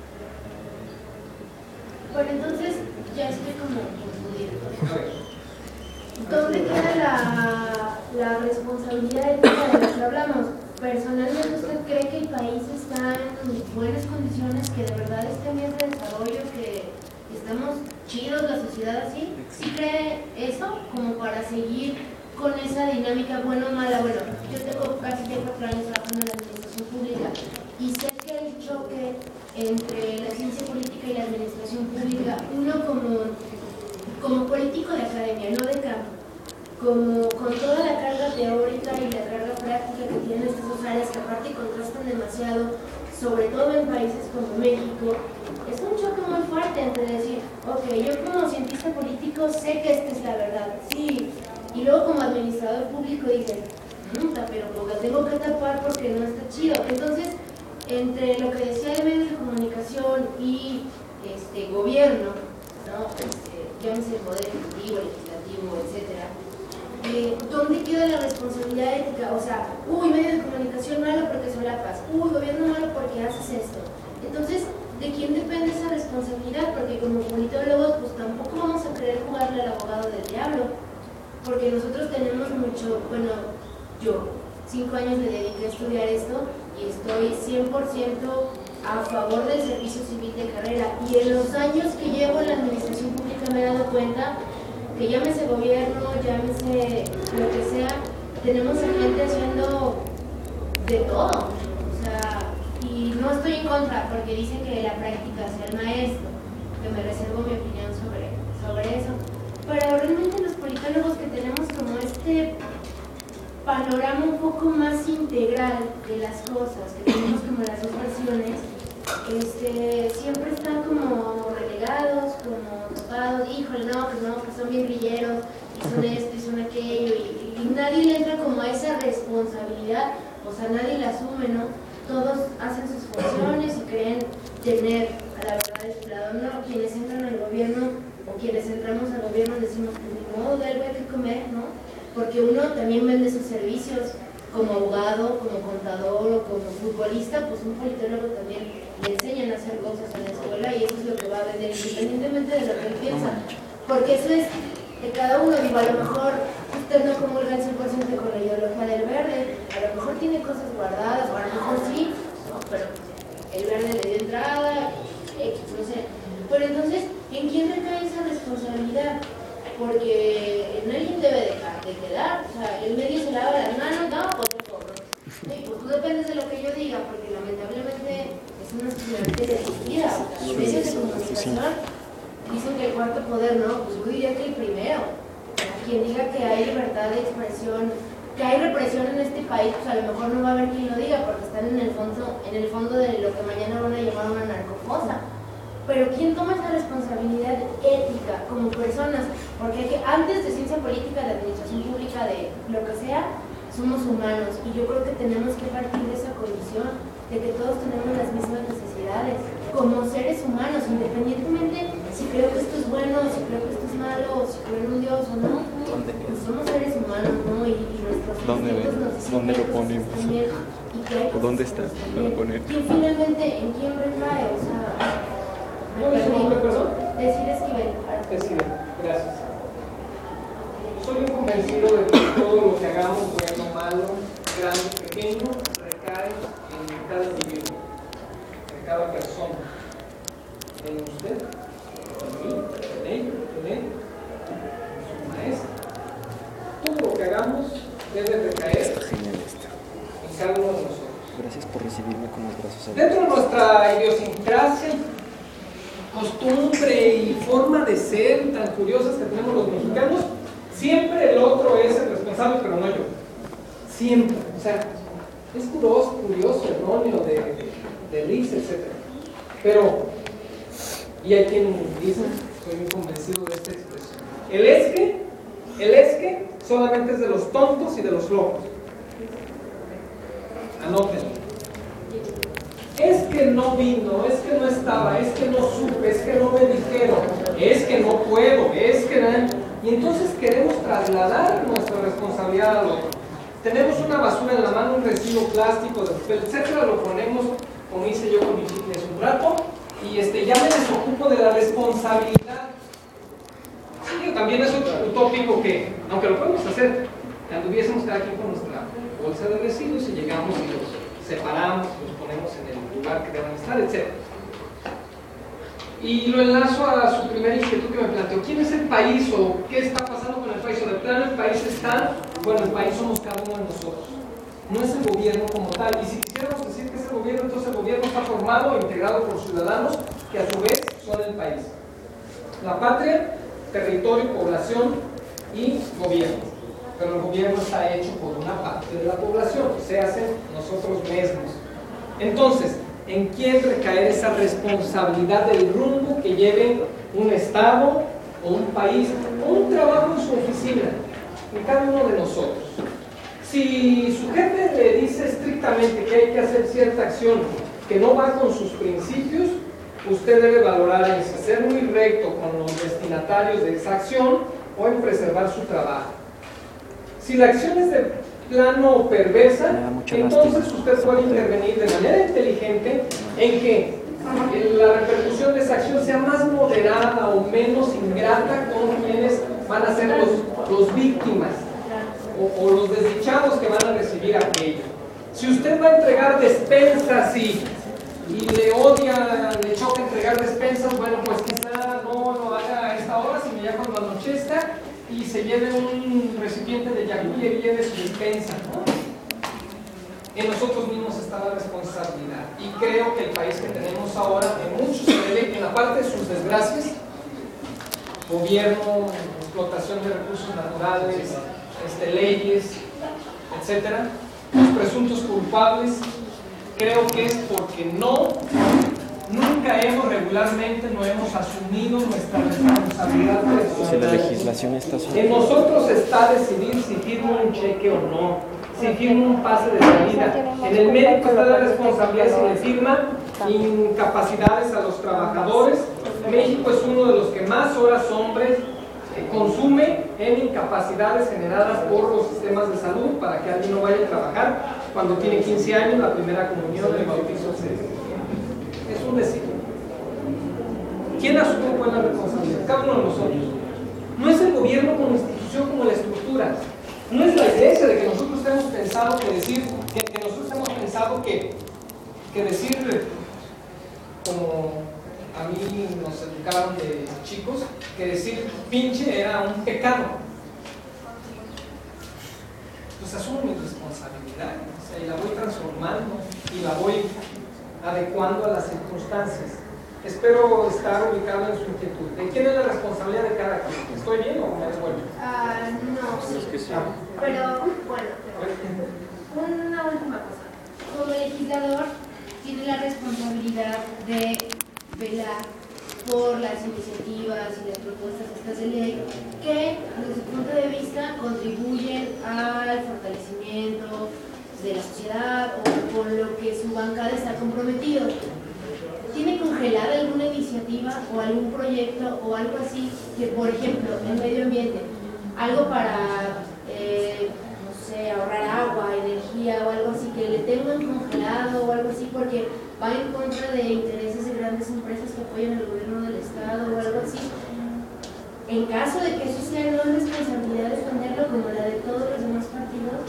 Bueno, entonces ya estoy como confundida. ¿Dónde queda la, la responsabilidad ética de la que hablamos? Personalmente, ¿usted cree que el país está en buenas condiciones, que de verdad está en vías de desarrollo, que estamos chidos, la sociedad así? ¿Sí cree eso como para seguir con esa dinámica bueno o mala? Bueno, yo tengo casi cuatro años trabajando en la administración pública y sé que el choque entre la ciencia política y la administración pública, uno como, como político de academia, no de campo, como con toda la carga teórica y la carga práctica que tienen estas dos áreas, que aparte contrastan demasiado, sobre todo en países como México, es un choque muy fuerte entre decir, ok, yo como cientista político sé que esta es la verdad, sí, y luego como administrador público dices, puta, pero pues la tengo que tapar porque no está chido. Entonces, entre lo que decía el medio de comunicación y este gobierno, ¿no? Este, llámese poder ejecutivo, legislativo, etcétera, eh, ¿dónde queda la responsabilidad ética? O sea, uy, medio de comunicación malo porque solapas, uy, gobierno malo porque haces esto. Entonces, ¿de quién depende esa responsabilidad? Porque como politólogos, pues tampoco vamos a querer jugarle al abogado del diablo, porque nosotros tenemos mucho, bueno, yo cinco años le dediqué a estudiar esto y estoy cien por ciento a favor del servicio civil de carrera, y en los años que llevo en la administración pública me he dado cuenta que llámese gobierno, llámese lo que sea, tenemos a gente haciendo de todo, o sea, y no estoy en contra porque dicen que la práctica es el maestro, que me reservo mi opinión sobre, sobre eso, pero realmente los politólogos que tenemos como este panorama un poco más integral de las cosas, que tenemos como las dos versiones, este, siempre están como relegados, como tapados, híjole, no, que no, que son bien grilleros, y son esto y son aquello, y, y nadie le entra como a esa responsabilidad, o sea, nadie la asume, ¿no? Todos hacen sus funciones y creen tener a la verdad de su lado, ¿no? Quienes entran al gobierno o quienes entramos al gobierno decimos que ni modo, de algo hay que comer, ¿no? Porque uno también vende sus servicios como abogado, como contador o como futbolista, pues un politólogo también le enseñan a hacer cosas en la escuela y eso es lo que va a vender independientemente de lo que él piensa, porque eso es de cada uno. Digo, a lo mejor usted no comulga el cien por ciento con la ideología del verde, a lo mejor tiene cosas guardadas, o a lo mejor sí, no, pero el verde le dio entrada, X, no sé. Pero entonces, ¿en quién recae esa responsabilidad? Porque en alguien debe dejar de quedar, o sea, el medio se lava las manos, no, pues yo cobro. Sí, pues tú dependes de lo que yo diga, porque lamentablemente es una sociedad que desistida, o sea, los medios de comunicación dicen que el cuarto poder, no, pues yo diría que el primero. Quien diga que hay libertad de expresión, que hay represión en este país, pues a lo mejor no va a haber quien lo diga, porque están en el fondo, en el fondo de lo que mañana van a llamar una narcofosa. Pero ¿quién toma esa responsabilidad ética como personas? Porque que antes de ciencia política, de administración pública, de lo que sea, somos humanos. Y yo creo que tenemos que partir de esa condición, de que todos tenemos las mismas necesidades, como seres humanos, independientemente si creo que esto es bueno, si creo que esto es malo, si creo en un Dios o no. Pues somos seres humanos, ¿no? Y, y nuestros ¿Dónde, nos ¿dónde lo ponemos? También, y que hay ¿Dónde está? Lo poner. ¿Quién finalmente, en quién recae? O sea... ¿Cuál es su nombre, perdón? Decir Esquivel. Esquivel, gracias. Soy un convencido de que todo lo que hagamos, bueno, malo, grande, pequeño, recae en cada individuo, en cada persona. En usted, en mí, en él, en él, en su maestro. Todo lo que hagamos debe recaer en cada uno de nosotros. Gracias por recibirme con los brazos abiertos. Dentro de nuestra idiosincrasia, costumbre y forma de ser tan curiosas que tenemos los mexicanos, siempre el otro es el responsable, pero no yo. Siempre. O sea, es curioso, curioso, erróneo, de, de, de risa, etcétera. Pero, y hay quien dice, soy muy convencido de esta expresión, el es que, el es que solamente es de los tontos y de los locos. Anótenlo. Es que no vino, es que no estaba, es que no supe, es que no me dijeron, es que no puedo, es que no... Y entonces queremos trasladar nuestra responsabilidad al otro. Tenemos una basura en la mano, un residuo plástico, de papel, etcétera, lo ponemos, como hice yo con mi fitness un rato, y este, ya me desocupo de la responsabilidad. Sí, también es utópico que, aunque lo podemos hacer, que anduviésemos cada quien con nuestra bolsa de residuos y llegamos y los separamos, los ponemos en el lugar que deben estar, etcétera. Y lo enlazo a su primera inquietud que me planteó. ¿Quién es el país o qué está pasando con el país? O de plano el país está, bueno, el país somos cada uno de nosotros. No es el gobierno como tal. Y si quisiéramos decir que es el gobierno, entonces el gobierno está formado e integrado por ciudadanos que a su vez son el país. La patria, territorio, población y gobierno. Pero el gobierno está hecho por una parte de la población, se hace nosotros mismos. Entonces, ¿en quién recae esa responsabilidad del rumbo que lleve un Estado o un país o un trabajo en su oficina? En cada uno de nosotros. Si su jefe le dice estrictamente que hay que hacer cierta acción que no va con sus principios, usted debe valorar en ser muy recto con los destinatarios de esa acción o en preservar su trabajo. Si la acción es de plano perversa, entonces usted puede intervenir de manera inteligente en que la repercusión de esa acción sea más moderada o menos ingrata con quienes van a ser los, los víctimas o, o los desdichados que van a recibir aquello. Si usted va a entregar despensas y, y le odia, le choca entregar despensas, bueno, pues quizá no lo haga a esta hora, sino ya cuando anochezca y se lleve un recipiente de jacuzzi y lleve su despensa, ¿no? En nosotros mismos está la responsabilidad. Y creo que el país que tenemos ahora, en muchos se debe, en la parte de sus desgracias, gobierno, explotación de recursos naturales, este, leyes, etcétera, los presuntos culpables, creo que es porque no, nunca hemos regularmente, no hemos asumido nuestra responsabilidad personal. Si la legislación está sobre... En nosotros está decidir si firmo un cheque o no, si firmo un pase de salida. En el médico está la responsabilidad si le firma incapacidades a los trabajadores. México es uno de los que más horas hombres consume en incapacidades generadas por los sistemas de salud para que alguien no vaya a trabajar cuando tiene quince años, la primera comunión, el bautizo, etcétera. Es un decir. ¿Quién asume pues la responsabilidad? Cada uno de nosotros. No es el gobierno como institución, como la estructura. No es la iglesia de que nosotros hemos pensado que decir, que, que nosotros hemos pensado que, que decir, como a mí nos educaron de chicos, que decir pinche era un pecado. Pues asumo mi responsabilidad, o sea, y la voy transformando y la voy adecuando a las circunstancias. Espero estar ubicado en su inquietud. ¿De quién es la responsabilidad de cada quien? ¿Estoy bien o me devuelvo? Ah, no, sí. Es que sí. Pero, bueno, una última cosa. Como legislador, tiene la responsabilidad de velar por las iniciativas y las propuestas estas de ley que, desde su punto de vista, contribuyen al fortalecimiento de la sociedad o con lo que su bancada está comprometido. ¿Tiene congelada alguna iniciativa o algún proyecto o algo así que, por ejemplo, en medio ambiente, algo para, eh, no sé, ahorrar agua, energía o algo así, que le tengan congelado o algo así porque va en contra de intereses de grandes empresas que apoyan al gobierno del estado o algo así? En caso de que eso sea, ¿no es responsabilidad defenderlo como la de todos los demás partidos?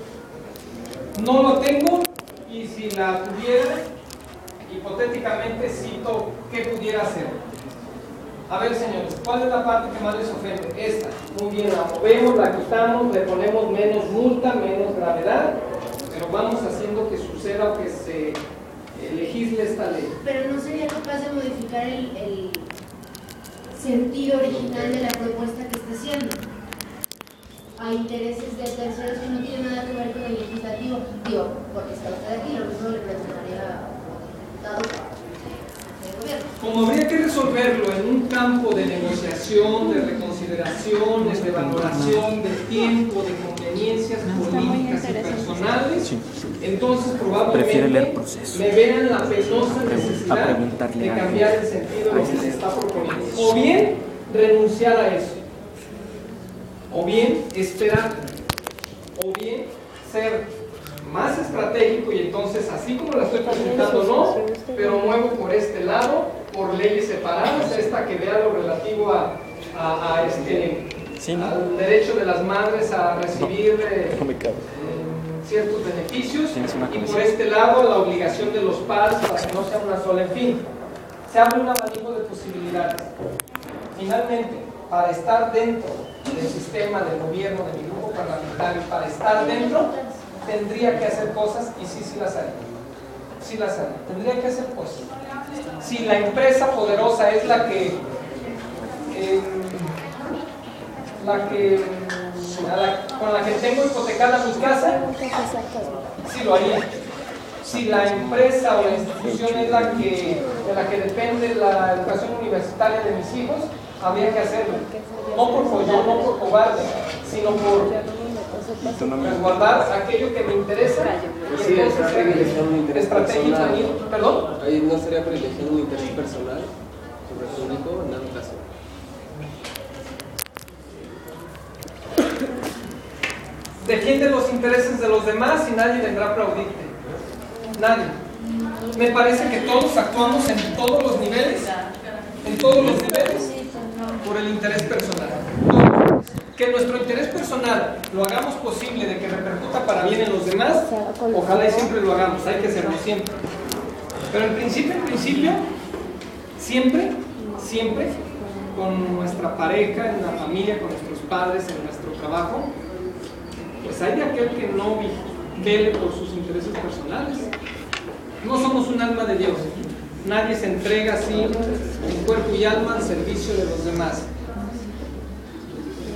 No lo tengo, y si la tuviera, hipotéticamente cito qué pudiera hacer. A ver, señores, ¿cuál es la parte que más les ofende? Esta. Muy bien, la movemos, la quitamos, le ponemos menos multa, menos gravedad, pero vamos haciendo que suceda o que se eh, legisle esta ley. Pero no sería capaz de modificar el, el sentido original de la propuesta que está haciendo. Hay intereses de terceros que no tienen nada que ver con el legislativo. Digo, porque está usted aquí, lo mismo le preguntaría a un diputado del gobierno. Como habría que resolverlo en un campo de negociación, de reconsideraciones, de valoración, de tiempo, de conveniencias políticas y personales, entonces probablemente me vean la penosa necesidad de cambiar el sentido de lo que se está proponiendo. O bien renunciar a eso, o bien esperar, o bien ser más estratégico y entonces así como la estoy presentando no, pero muevo por este lado, por leyes separadas, esta que vea lo relativo a, a, a este, sí, ¿no? al derecho de las madres a recibir eh, No me cabe. eh, ciertos beneficios, Tienes una y por comisión. este lado la obligación de los padres para que no sea una sola. En fin, se abre un abanico de posibilidades. Finalmente, para estar dentro del sistema del gobierno, de mi grupo parlamentario, para estar dentro, tendría que hacer cosas, y sí, sí las haría. Sí las haría. Tendría que hacer cosas. Si la empresa poderosa es la que, eh, la que, a la, con la que tengo hipotecada mi casa, sí lo haría. Si la empresa o la institución es la que, de la que depende la educación universitaria de mis hijos, habría que hacerlo. No por follón, no por cobarde, sino por resguardar aquello que me interesa. Sí, está privilegiando un interés estratégico, personal. ¿perdón? Ahí no estaría privilegiando un interés personal sobre el público en la educación. Defiende los intereses de los demás y nadie vendrá a aplaudirte. Nadie. Me parece que todos actuamos en todos los niveles, en todos los niveles, por el interés personal. Que nuestro interés personal lo hagamos posible de que repercuta para bien en los demás, ojalá y siempre lo hagamos, hay que hacerlo siempre. Pero en principio, en principio, siempre, siempre, con nuestra pareja, en la familia, con nuestros padres, en nuestro trabajo, pues hay de aquel que no vele por sus intereses personales. No somos un alma de Dios. Nadie se entrega así en cuerpo y alma al servicio de los demás.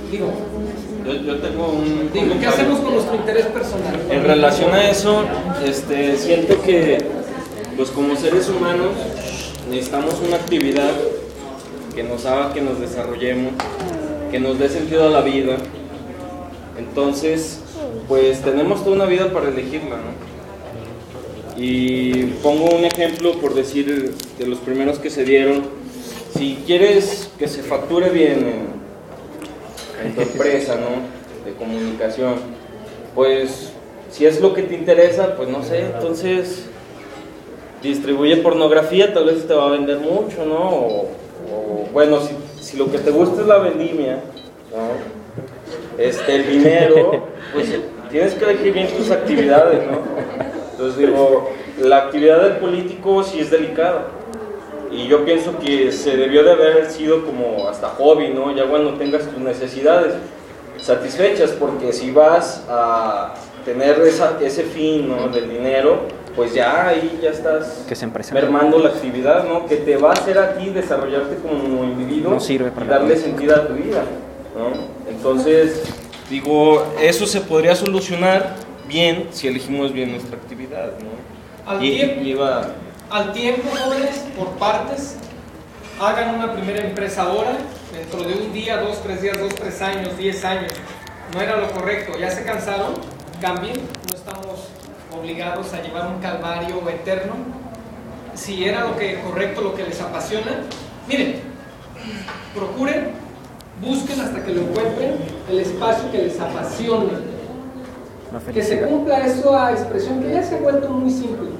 Digo, Yo, yo tengo un digo, ¿qué hacemos con nuestro interés personal? En relación a eso, este, siento que pues como seres humanos necesitamos una actividad que nos haga que nos desarrollemos, que nos dé sentido a la vida. Entonces, pues tenemos toda una vida para elegirla, ¿no? Y pongo un ejemplo por decir de los primeros que se dieron. Si quieres que se facture bien en, en tu empresa, ¿no?, de comunicación, pues si es lo que te interesa, pues no sé, entonces distribuye pornografía, tal vez te va a vender mucho, ¿no? O, o bueno, si, si lo que te gusta es la vendimia, ¿no?, este, el dinero, pues tienes que elegir bien tus actividades, ¿no? Entonces digo, la actividad del político sí es delicada. Y yo pienso que se debió de haber sido como hasta hobby, ¿no? Ya cuando tengas tus necesidades satisfechas, porque si vas a tener esa, ese fin, ¿no?, del dinero, pues ya ahí ya estás que se mermando la actividad, ¿no?, que te va a hacer a ti desarrollarte como individuo, no sirve para y darle sentido a tu vida, ¿no? Entonces, digo, eso se podría solucionar bien si elegimos bien nuestra actividad, ¿no? Al Y, tiempo. y va... Al tiempo, jóvenes, por partes, hagan una primera empresa ahora, dentro de un día, dos, tres días, dos, tres años, diez años. No era lo correcto, ya se cansaron, cambien, no estamos obligados a llevar un calvario eterno. Si era lo que correcto, lo que les apasiona, miren, procuren, busquen hasta que lo encuentren, el espacio que les apasione. Que se cumpla esa expresión que ya se ha vuelto muy simple.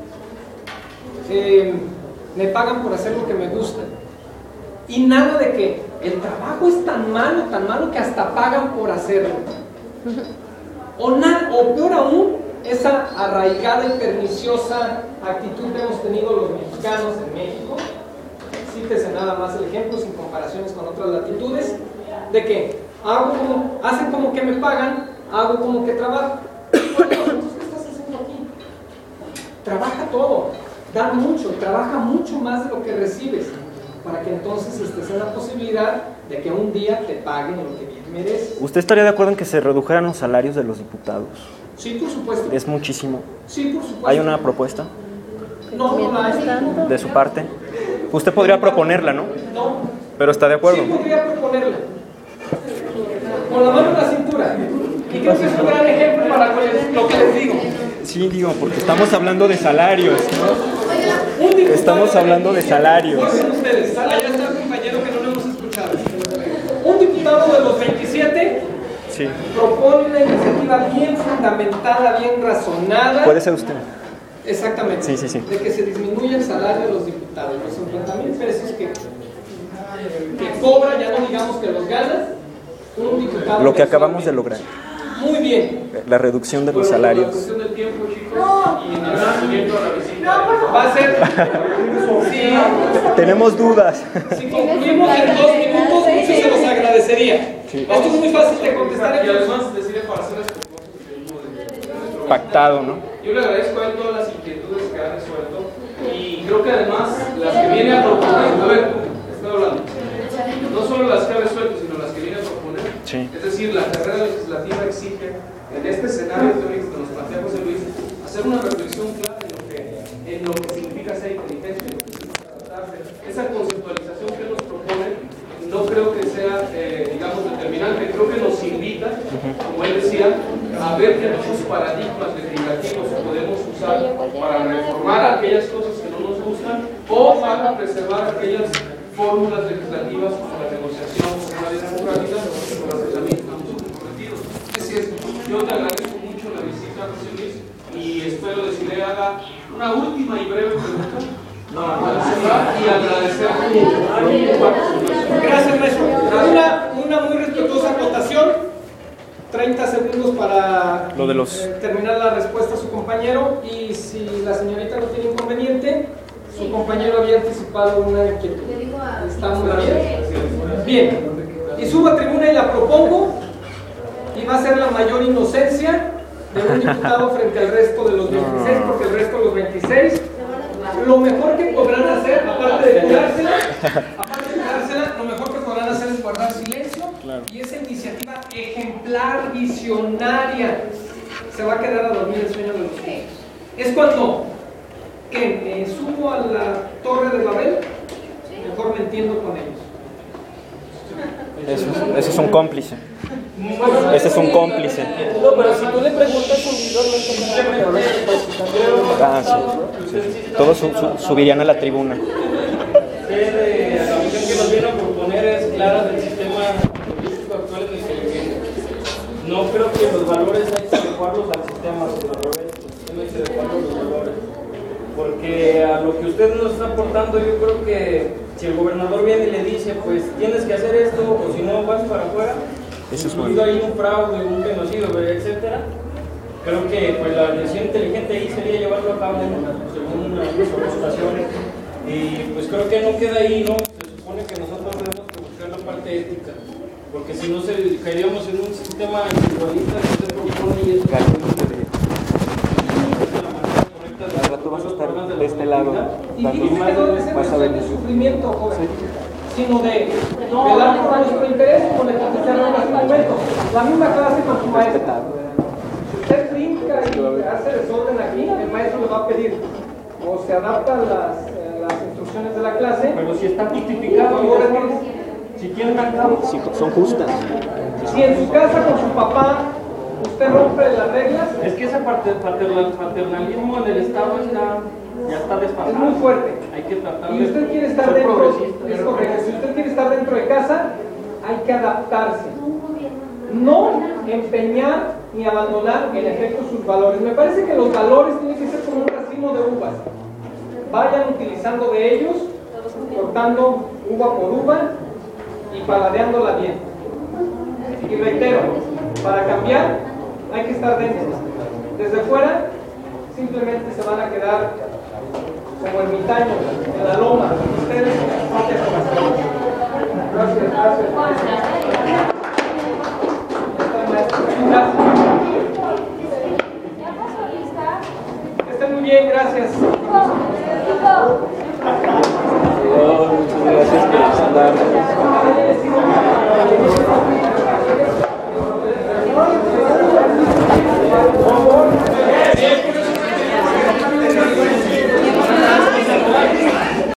Eh, me pagan por hacer lo que me gusta. Y nada de que el trabajo es tan malo, tan malo que hasta pagan por hacerlo. O, nada, o peor aún, esa arraigada y perniciosa actitud que hemos tenido los mexicanos en México. Cítese nada más el ejemplo sin comparaciones con otras latitudes, de que hago como, hacen como que me pagan, hago como que trabajo. Entonces, ¿qué estás haciendo aquí? Trabaja todo. Da mucho, trabaja mucho más de lo que recibes, para que entonces estés en la posibilidad de que un día te paguen lo que bien mereces. ¿Usted estaría de acuerdo en que se redujeran los salarios de los diputados? Sí, por supuesto. Es muchísimo. Sí, por supuesto. ¿Hay una propuesta No, no la hay. de su parte? Usted podría proponerla, ¿no? No. Pero está de acuerdo. Sí podría proponerla. Con la mano en la cintura. Y creo que es un gran ejemplo para lo que les digo. Sí, digo, porque estamos hablando de salarios, ¿no? Un diputado Estamos hablando de salarios. Oigan ustedes, allá está el compañero que no lo hemos escuchado. Un diputado de los veintisiete Sí. propone una iniciativa bien fundamentada, bien razonada. Puede ser usted. Exactamente. Sí, sí, sí. De que se disminuya el salario de los diputados, los cincuenta mil pesos que, que cobra, ya no digamos que los gana, un diputado. Lo que acabamos de lograr. Muy bien. La reducción de los Bueno, salarios. La cuestión del tiempo, chicos, y en el seguimiento a la visita. Va a ser. Si, Tenemos dudas. si concluimos en dos minutos, mucho se los agradecería. Sí. Esto es muy fácil de contestar. Y además decirle para hacer las propuestas. Pactado, ¿no? Yo le agradezco a él todas las inquietudes que ha resuelto y creo que además las que viene a proponer, a ver, estoy hablando, no solo las que ha resuelto, sino las que viene a proponer. Sí. Es decir, la carrera legislativa exige, en este escenario teórico que nos plantea José Luis, hacer una reflexión clara en lo que, en lo que significa ser inteligente, en lo que significa tratarse. Esa conceptualización que nos propone no creo que sea, eh, digamos, determinante, creo que nos invita, como él decía, a ver qué nuevos paradigmas legislativos podemos usar para reformar aquellas cosas que no nos gustan o para preservar aquellas fórmulas legislativas como la negociación, como la democrática, con las que también estamos comprometidos. Es cierto, yo te agradezco mucho la visita, José Luis, y espero que si le haga una última y breve pregunta. Para cerrar y agradecer tu Gracias, maestro. Una, una muy respetuosa acotación. treinta segundos para Lo de los... eh, terminar la respuesta a su compañero. Y si la señorita no tiene inconveniente, su compañero había anticipado una inquietud. Está muy bien. Bien. Y subo a tribuna y la propongo. Y va a ser la mayor inocencia de un diputado frente al resto de los veintiséis, porque el resto de los veintiséis, lo mejor que podrán hacer, aparte de curársela, aparte de curársela, lo mejor que podrán hacer es guardar silencio. Claro. Y esa iniciativa visionaria, se va a quedar a dormir el sueño de los niños. Es cuando que me subo a la torre de Babel, mejor me entiendo con ellos. Eso, eso es un cómplice. Ese es un cómplice. No, pero si tú le preguntas individualmente, Ah, sí. Todos su, su, subirían a la tribuna. Eh, la visión que nos viene a proponer es clara del sistema político actual en el que vivimos. No creo que los valores hay que adecuarlos al sistema, sino al revés. El sistema hay que adecuarlos a los valores. Porque a lo que usted nos está aportando, yo creo que si el gobernador viene y le dice, pues tienes que hacer esto, o si no vas para afuera, incluido ahí un fraude, un genocidio, etcétera, creo que pues la decisión inteligente ahí sería llevarlo a cabo según unas orientaciones. Y pues creo que no queda ahí, ¿no? Se supone que nosotros debemos buscar la parte ética, porque si no se caeríamos en un sistema individualista que usted propone y eso es la manera correcta de Ahora tú vas a estar de este lado. Y fíjese que no debemos ser de sufrimiento, joven, sino de velar por nuestro interés, como le contestaron hace un momento. La misma clase con su maestro. Si usted brinca y hace desorden aquí, el maestro le va a pedir o se adapta a las, a las instrucciones de la clase. Pero si está justificado, si tiene una causa. Sí, son justas. Si en su casa con su papá usted rompe las reglas, Es que ese paternalismo en el Estado está, ya está es desfasado. muy fuerte. Hay que tratar Y de usted quiere estar ser dentro, progresista. es correcto, si usted quiere estar dentro de casa, hay que adaptarse. No empeñar ni abandonar en efecto sus valores. Me parece que los valores tienen que ser como un racimo de uvas. Vayan utilizando de ellos, cortando uva por uva y paladeándola bien. Y reitero, para cambiar hay que estar dentro. Desde fuera simplemente se van a quedar como ermitaños en la loma. Ustedes gracias, gracias. Estén muy bien, gracias. Oh, muchas gracias por estar.